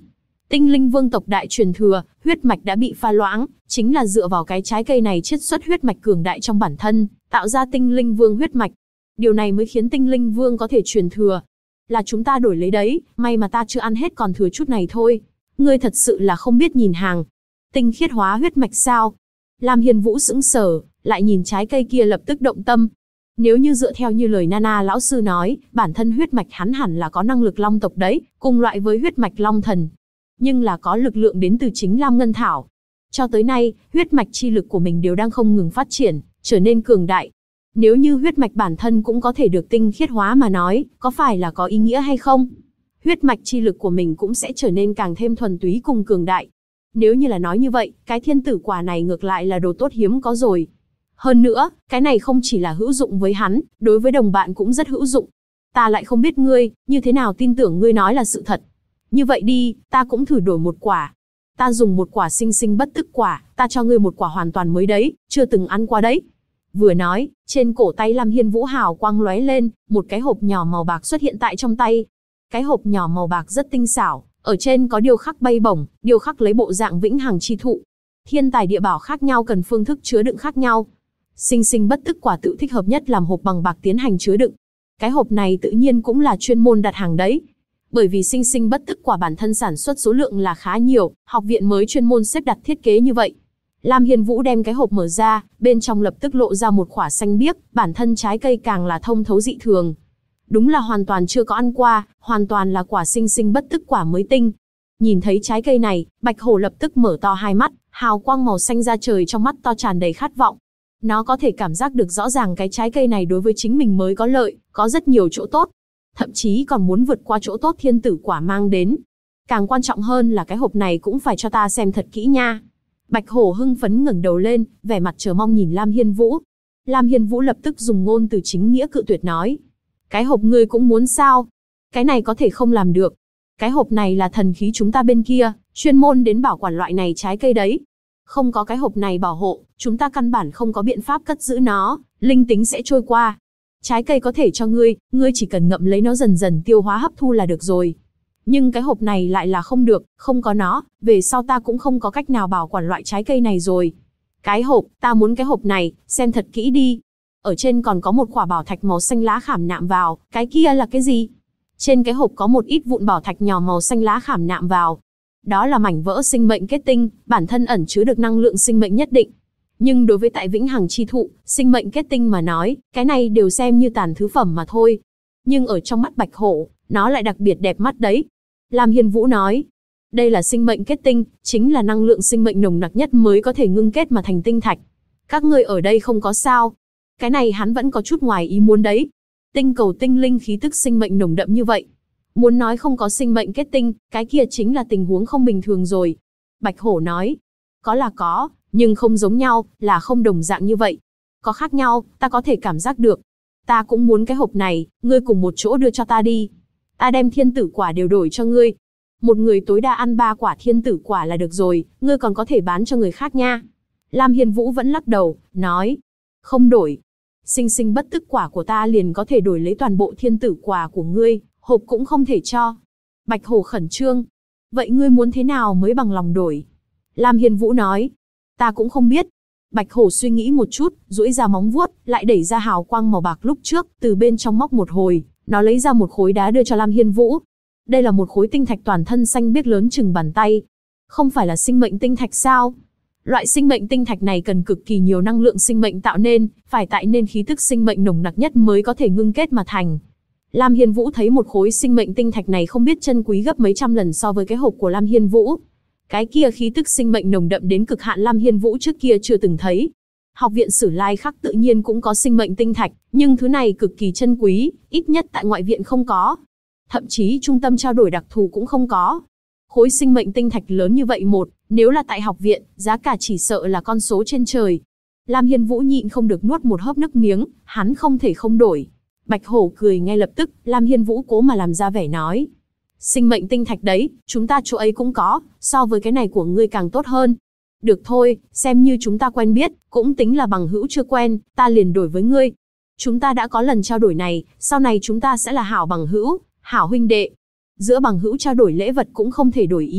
Tinh linh vương tộc đại truyền thừa, huyết mạch đã bị pha loãng, chính là dựa vào cái trái cây này chiết xuất huyết mạch cường đại trong bản thân, tạo ra tinh linh vương huyết mạch. Điều này mới khiến tinh linh vương có thể truyền thừa. Là chúng ta đổi lấy đấy, may mà ta chưa ăn hết còn thừa chút này thôi. Ngươi thật sự là không biết nhìn hàng. Tinh khiết hóa huyết mạch sao? Lam Hiên Vũ sững sờ, lại nhìn trái cây kia lập tức động tâm. Nếu như dựa theo như lời Nana lão sư nói, bản thân huyết mạch hắn hẳn là có năng lực long tộc đấy, cùng loại với huyết mạch long thần. Nhưng là có lực lượng đến từ chính Lam Ngân Thảo. Cho tới nay, huyết mạch chi lực của mình đều đang không ngừng phát triển, trở nên cường đại. Nếu như huyết mạch bản thân cũng có thể được tinh khiết hóa mà nói, có phải là có ý nghĩa hay không? Huyết mạch chi lực của mình cũng sẽ trở nên càng thêm thuần túy cùng cường đại. Nếu như là nói như vậy, cái thiên tử quả này ngược lại là đồ tốt hiếm có rồi. Hơn nữa, cái này không chỉ là hữu dụng với hắn, đối với đồng bạn cũng rất hữu dụng. Ta lại không biết ngươi, như thế nào tin tưởng ngươi nói là sự thật. Như vậy đi, ta cũng thử đổi một quả. Ta dùng một quả sinh sinh bất tức quả, ta cho ngươi một quả hoàn toàn mới đấy, chưa từng ăn qua đấy. Vừa nói, trên cổ tay Lam Hiên Vũ hào quang lóe lên, một cái hộp nhỏ màu bạc xuất hiện tại trong tay. Cái hộp nhỏ màu bạc rất tinh xảo, ở trên có điêu khắc bay bổng, điêu khắc lấy bộ dạng vĩnh hằng chi thụ. Thiên tài địa bảo khác nhau cần phương thức chứa đựng khác nhau. Sinh sinh bất tức quả tự thích hợp nhất làm hộp bằng bạc tiến hành chứa đựng. Cái hộp này tự nhiên cũng là chuyên môn đặt hàng đấy. Bởi vì sinh sinh bất tức quả bản thân sản xuất số lượng là khá nhiều, học viện mới chuyên môn xếp đặt thiết kế như vậy. Lam Hiên Vũ đem cái hộp mở ra, bên trong lập tức lộ ra một quả xanh biếc, bản thân trái cây càng là thông thấu dị thường. Đúng là hoàn toàn chưa có ăn qua, hoàn toàn là quả sinh sinh bất tức quả mới tinh. Nhìn thấy trái cây này, Bạch Hổ lập tức mở to hai mắt, hào quang màu xanh ra trời trong mắt to tràn đầy khát vọng. Nó có thể cảm giác được rõ ràng cái trái cây này đối với chính mình mới có lợi, có rất nhiều chỗ tốt. Thậm chí còn muốn vượt qua chỗ tốt thiên tử quả mang đến. Càng quan trọng hơn là cái hộp này cũng phải cho ta xem thật kỹ nha. Bạch Hổ hưng phấn ngẩng đầu lên, vẻ mặt chờ mong nhìn Lam Hiên Vũ. Lam Hiên Vũ lập tức dùng ngôn từ chính nghĩa cự tuyệt nói. Cái hộp ngươi cũng muốn sao? Cái này có thể không làm được. Cái hộp này là thần khí chúng ta bên kia, chuyên môn đến bảo quản loại này trái cây đấy. Không có cái hộp này bảo hộ, chúng ta căn bản không có biện pháp cất giữ nó, linh tính sẽ trôi qua. Trái cây có thể cho ngươi, ngươi chỉ cần ngậm lấy nó dần dần tiêu hóa hấp thu là được rồi. Nhưng cái hộp này lại là không được, không có nó, về sau ta cũng không có cách nào bảo quản loại trái cây này rồi. Cái hộp, ta muốn cái hộp này, xem thật kỹ đi. Ở trên còn có một quả bảo thạch màu xanh lá khảm nạm vào, cái kia là cái gì? Trên cái hộp có một ít vụn bảo thạch nhỏ màu xanh lá khảm nạm vào. Đó là mảnh vỡ sinh mệnh kết tinh, bản thân ẩn chứa được năng lượng sinh mệnh nhất định. Nhưng đối với tại vĩnh hằng chi thụ, sinh mệnh kết tinh mà nói, cái này đều xem như tàn thứ phẩm mà thôi. Nhưng ở trong mắt Bạch Hổ, nó lại đặc biệt đẹp mắt đấy. Lam Hiên Vũ nói, đây là sinh mệnh kết tinh, chính là năng lượng sinh mệnh nồng nặc nhất mới có thể ngưng kết mà thành tinh thạch. Các ngươi ở đây không có sao. Cái này hắn vẫn có chút ngoài ý muốn đấy. Tinh cầu tinh linh khí tức sinh mệnh nồng đậm như vậy. Muốn nói không có sinh mệnh kết tinh, cái kia chính là tình huống không bình thường rồi. Bạch Hổ nói, có là có, nhưng không giống nhau, là không đồng dạng như vậy. Có khác nhau, ta có thể cảm giác được. Ta cũng muốn cái hộp này, ngươi cùng một chỗ đưa cho ta đi. Ta đem thiên tử quả đều đổi cho ngươi. Một người tối đa ăn 3 quả thiên tử quả là được rồi, ngươi còn có thể bán cho người khác nha. Lam Hiên Vũ vẫn lắc đầu, nói, không đổi. Sinh sinh bất tức quả của ta liền có thể đổi lấy toàn bộ thiên tử quả của ngươi, hộp cũng không thể cho. Bạch Hổ khẩn trương. Vậy ngươi muốn thế nào mới bằng lòng đổi? Lam Hiên Vũ nói, ta cũng không biết. Bạch Hổ suy nghĩ một chút, duỗi ra móng vuốt, lại đẩy ra hào quang màu bạc lúc trước, từ bên trong móc một hồi, nó lấy ra một khối đá đưa cho Lam Hiên Vũ. Đây là một khối tinh thạch toàn thân xanh biếc lớn chừng bàn tay. Không phải là sinh mệnh tinh thạch sao? Loại sinh mệnh tinh thạch này cần cực kỳ nhiều năng lượng sinh mệnh tạo nên, phải tại nên khí tức sinh mệnh nồng nặc nhất mới có thể ngưng kết mà thành. Lam Hiên Vũ thấy một khối sinh mệnh tinh thạch này không biết chân quý gấp mấy trăm lần so với cái hộp của Lam Hiên Vũ. Cái kia khí tức sinh mệnh nồng đậm đến cực hạn Lam Hiên Vũ trước kia chưa từng thấy. Học viện Sử Lai Khắc tự nhiên cũng có sinh mệnh tinh thạch, nhưng thứ này cực kỳ chân quý, ít nhất tại ngoại viện không có. Thậm chí trung tâm trao đổi đặc thù cũng không có. Khối sinh mệnh tinh thạch lớn như vậy nếu là tại học viện, giá cả chỉ sợ là con số trên trời. Lam Hiên Vũ nhịn không được nuốt một hớp nước miếng, hắn không thể không đổi. Bạch Hổ cười ngay lập tức, Lam Hiên Vũ cố mà làm ra vẻ nói. Sinh mệnh tinh thạch đấy, chúng ta chỗ ấy cũng có, so với cái này của ngươi càng tốt hơn. Được thôi, xem như chúng ta quen biết, cũng tính là bằng hữu chưa quen, ta liền đổi với ngươi. Chúng ta đã có lần trao đổi này, sau này chúng ta sẽ là hảo bằng hữu, hảo huynh đệ. Giữa bằng hữu trao đổi lễ vật cũng không thể đổi ý.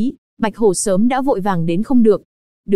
Bạch hổ sớm đã vội vàng đến không được.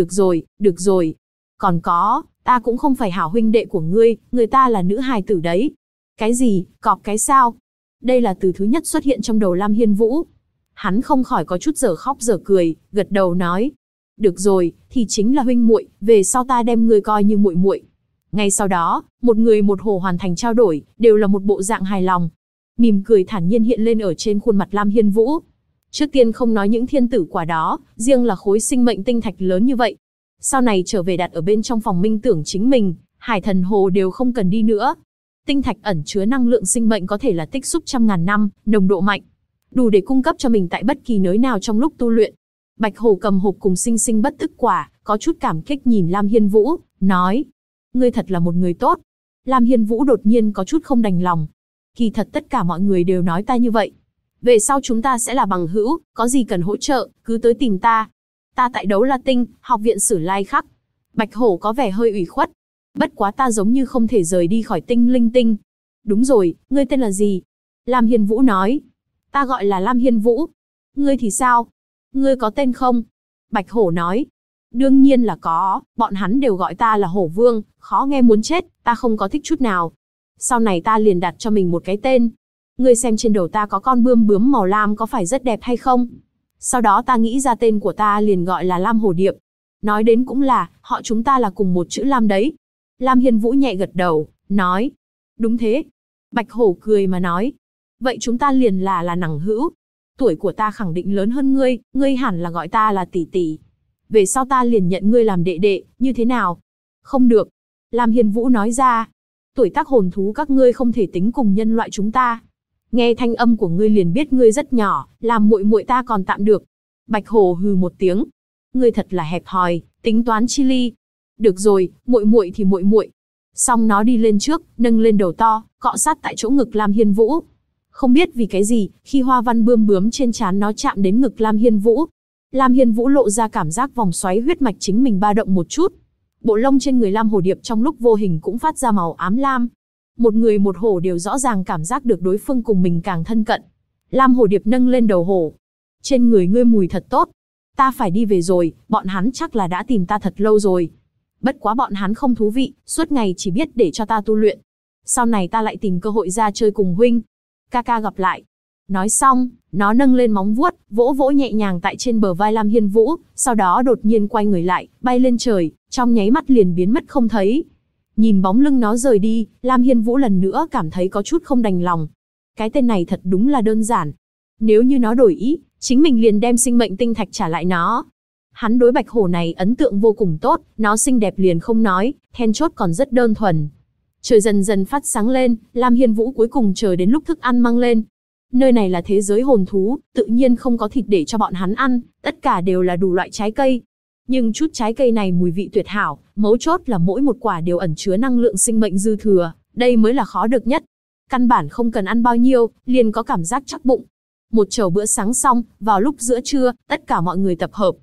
Được rồi. Còn có, ta cũng không phải hảo huynh đệ của ngươi, người ta là nữ hài tử đấy. Cái gì, cọp cái sao? Đây là từ thứ nhất xuất hiện trong đầu Lam Hiên Vũ. Hắn không khỏi có chút dở khóc dở cười, gật đầu nói. Được rồi, thì chính là huynh muội, về sau ta đem ngươi coi như muội muội. Ngay sau đó, một người một hổ hoàn thành trao đổi, đều là một bộ dạng hài lòng. Mỉm cười thản nhiên hiện lên ở trên khuôn mặt Lam Hiên Vũ. Trước tiên không nói những thiên tử quả đó, riêng là khối sinh mệnh tinh thạch lớn như vậy. Sau này trở về đặt ở bên trong phòng minh tưởng chính mình, Hải Thần Hồ đều không cần đi nữa. Tinh thạch ẩn chứa năng lượng sinh mệnh có thể là tích xúc trăm ngàn năm, nồng độ mạnh, đủ để cung cấp cho mình tại bất kỳ nơi nào trong lúc tu luyện. Bạch hổ cầm hộp cùng sinh sinh bất tức quả, có chút cảm kích nhìn Lam Hiên Vũ, nói. Ngươi thật là một người tốt. Lam Hiên Vũ đột nhiên có chút không đành lòng. Kỳ thật tất cả mọi người đều nói ta như vậy. Về sau chúng ta sẽ là bằng hữu, có gì cần hỗ trợ, cứ tới tìm ta. Ta tại Đấu La Tinh, học viện Sử Lai Khắc. Bạch hổ có vẻ hơi ủy khuất. Bất quá ta giống như không thể rời đi khỏi Tinh Linh Tinh. Đúng rồi, ngươi tên là gì? Lam Hiên Vũ nói. Ta gọi là Lam Hiên Vũ. Ngươi thì sao? Ngươi có tên không? Bạch hổ nói. Đương nhiên là có, bọn hắn đều gọi ta là Hổ Vương, khó nghe muốn chết, ta không có thích chút nào. Sau này ta liền đặt cho mình một cái tên. Ngươi xem trên đầu ta có con bươm bướm màu lam có phải rất đẹp hay không? Sau đó ta nghĩ ra tên của ta liền gọi là Lam Hổ Điệp. Nói đến cũng là, họ chúng ta là cùng một chữ Lam đấy. Lam Hiên Vũ nhẹ gật đầu, nói. Đúng thế. Bạch hổ cười mà nói. Vậy chúng ta liền là nẳng hữu. Tuổi của ta khẳng định lớn hơn ngươi hẳn là gọi ta là tỷ tỷ. Về sau ta liền nhận ngươi làm đệ đệ, như thế nào? Không được. Lam Hiên Vũ nói ra. Tuổi tác hồn thú các ngươi không thể tính cùng nhân loại chúng ta. Nghe thanh âm của ngươi liền biết ngươi rất nhỏ, làm muội muội ta còn tạm được. Bạch hổ hừ một tiếng. Ngươi thật là hẹp hòi, tính toán chi ly. Được rồi, muội muội thì muội muội. Xong nó đi lên trước, nâng lên đầu to, cọ sát tại chỗ ngực Lam Hiên Vũ. Không biết vì cái gì, khi hoa văn bươm bướm trên trán nó chạm đến ngực Lam Hiên Vũ, Lam Hiên Vũ lộ ra cảm giác vòng xoáy huyết mạch chính mình ba động một chút. Bộ lông trên người Lam Hổ Điệp trong lúc vô hình cũng phát ra màu ám lam. Một người một hổ đều rõ ràng cảm giác được đối phương cùng mình càng thân cận. Lam Hổ Điệp nâng lên đầu hổ. Trên người ngươi mùi thật tốt. Ta phải đi về rồi, bọn hắn chắc là đã tìm ta thật lâu rồi. Bất quá bọn hắn không thú vị, suốt ngày chỉ biết để cho ta tu luyện. Sau này ta lại tìm cơ hội ra chơi cùng huynh. Ca ca gặp lại. Nói xong, nó nâng lên móng vuốt, vỗ vỗ nhẹ nhàng tại trên bờ vai Lam Hiên Vũ, sau đó đột nhiên quay người lại, bay lên trời, trong nháy mắt liền biến mất không thấy. Nhìn bóng lưng nó rời đi, Lam Hiên Vũ lần nữa cảm thấy có chút không đành lòng. Cái tên này thật đúng là đơn giản. Nếu như nó đổi ý, chính mình liền đem sinh mệnh tinh thạch trả lại nó. Hắn đối bạch hổ này ấn tượng vô cùng tốt, nó xinh đẹp liền không nói, then chốt còn rất đơn thuần. Trời dần dần phát sáng lên, Lam Hiên Vũ cuối cùng chờ đến lúc thức ăn mang lên. Nơi này là thế giới hồn thú, tự nhiên không có thịt để cho bọn hắn ăn, tất cả đều là đủ loại trái cây. Nhưng chút trái cây này mùi vị tuyệt hảo, mấu chốt là mỗi một quả đều ẩn chứa năng lượng sinh mệnh dư thừa, đây mới là khó được nhất. Căn bản không cần ăn bao nhiêu, liền có cảm giác chắc bụng. Một chầu bữa sáng xong, vào lúc giữa trưa, tất cả mọi người tập hợp.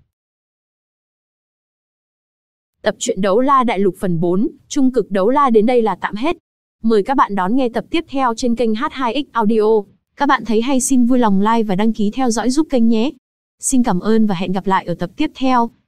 Tập truyện Đấu La Đại Lục phần 4, Trung cực Đấu La đến đây là tạm hết. Mời các bạn đón nghe tập tiếp theo trên kênh H2X Audio. Các bạn thấy hay xin vui lòng like và đăng ký theo dõi giúp kênh nhé. Xin cảm ơn và hẹn gặp lại ở tập tiếp theo.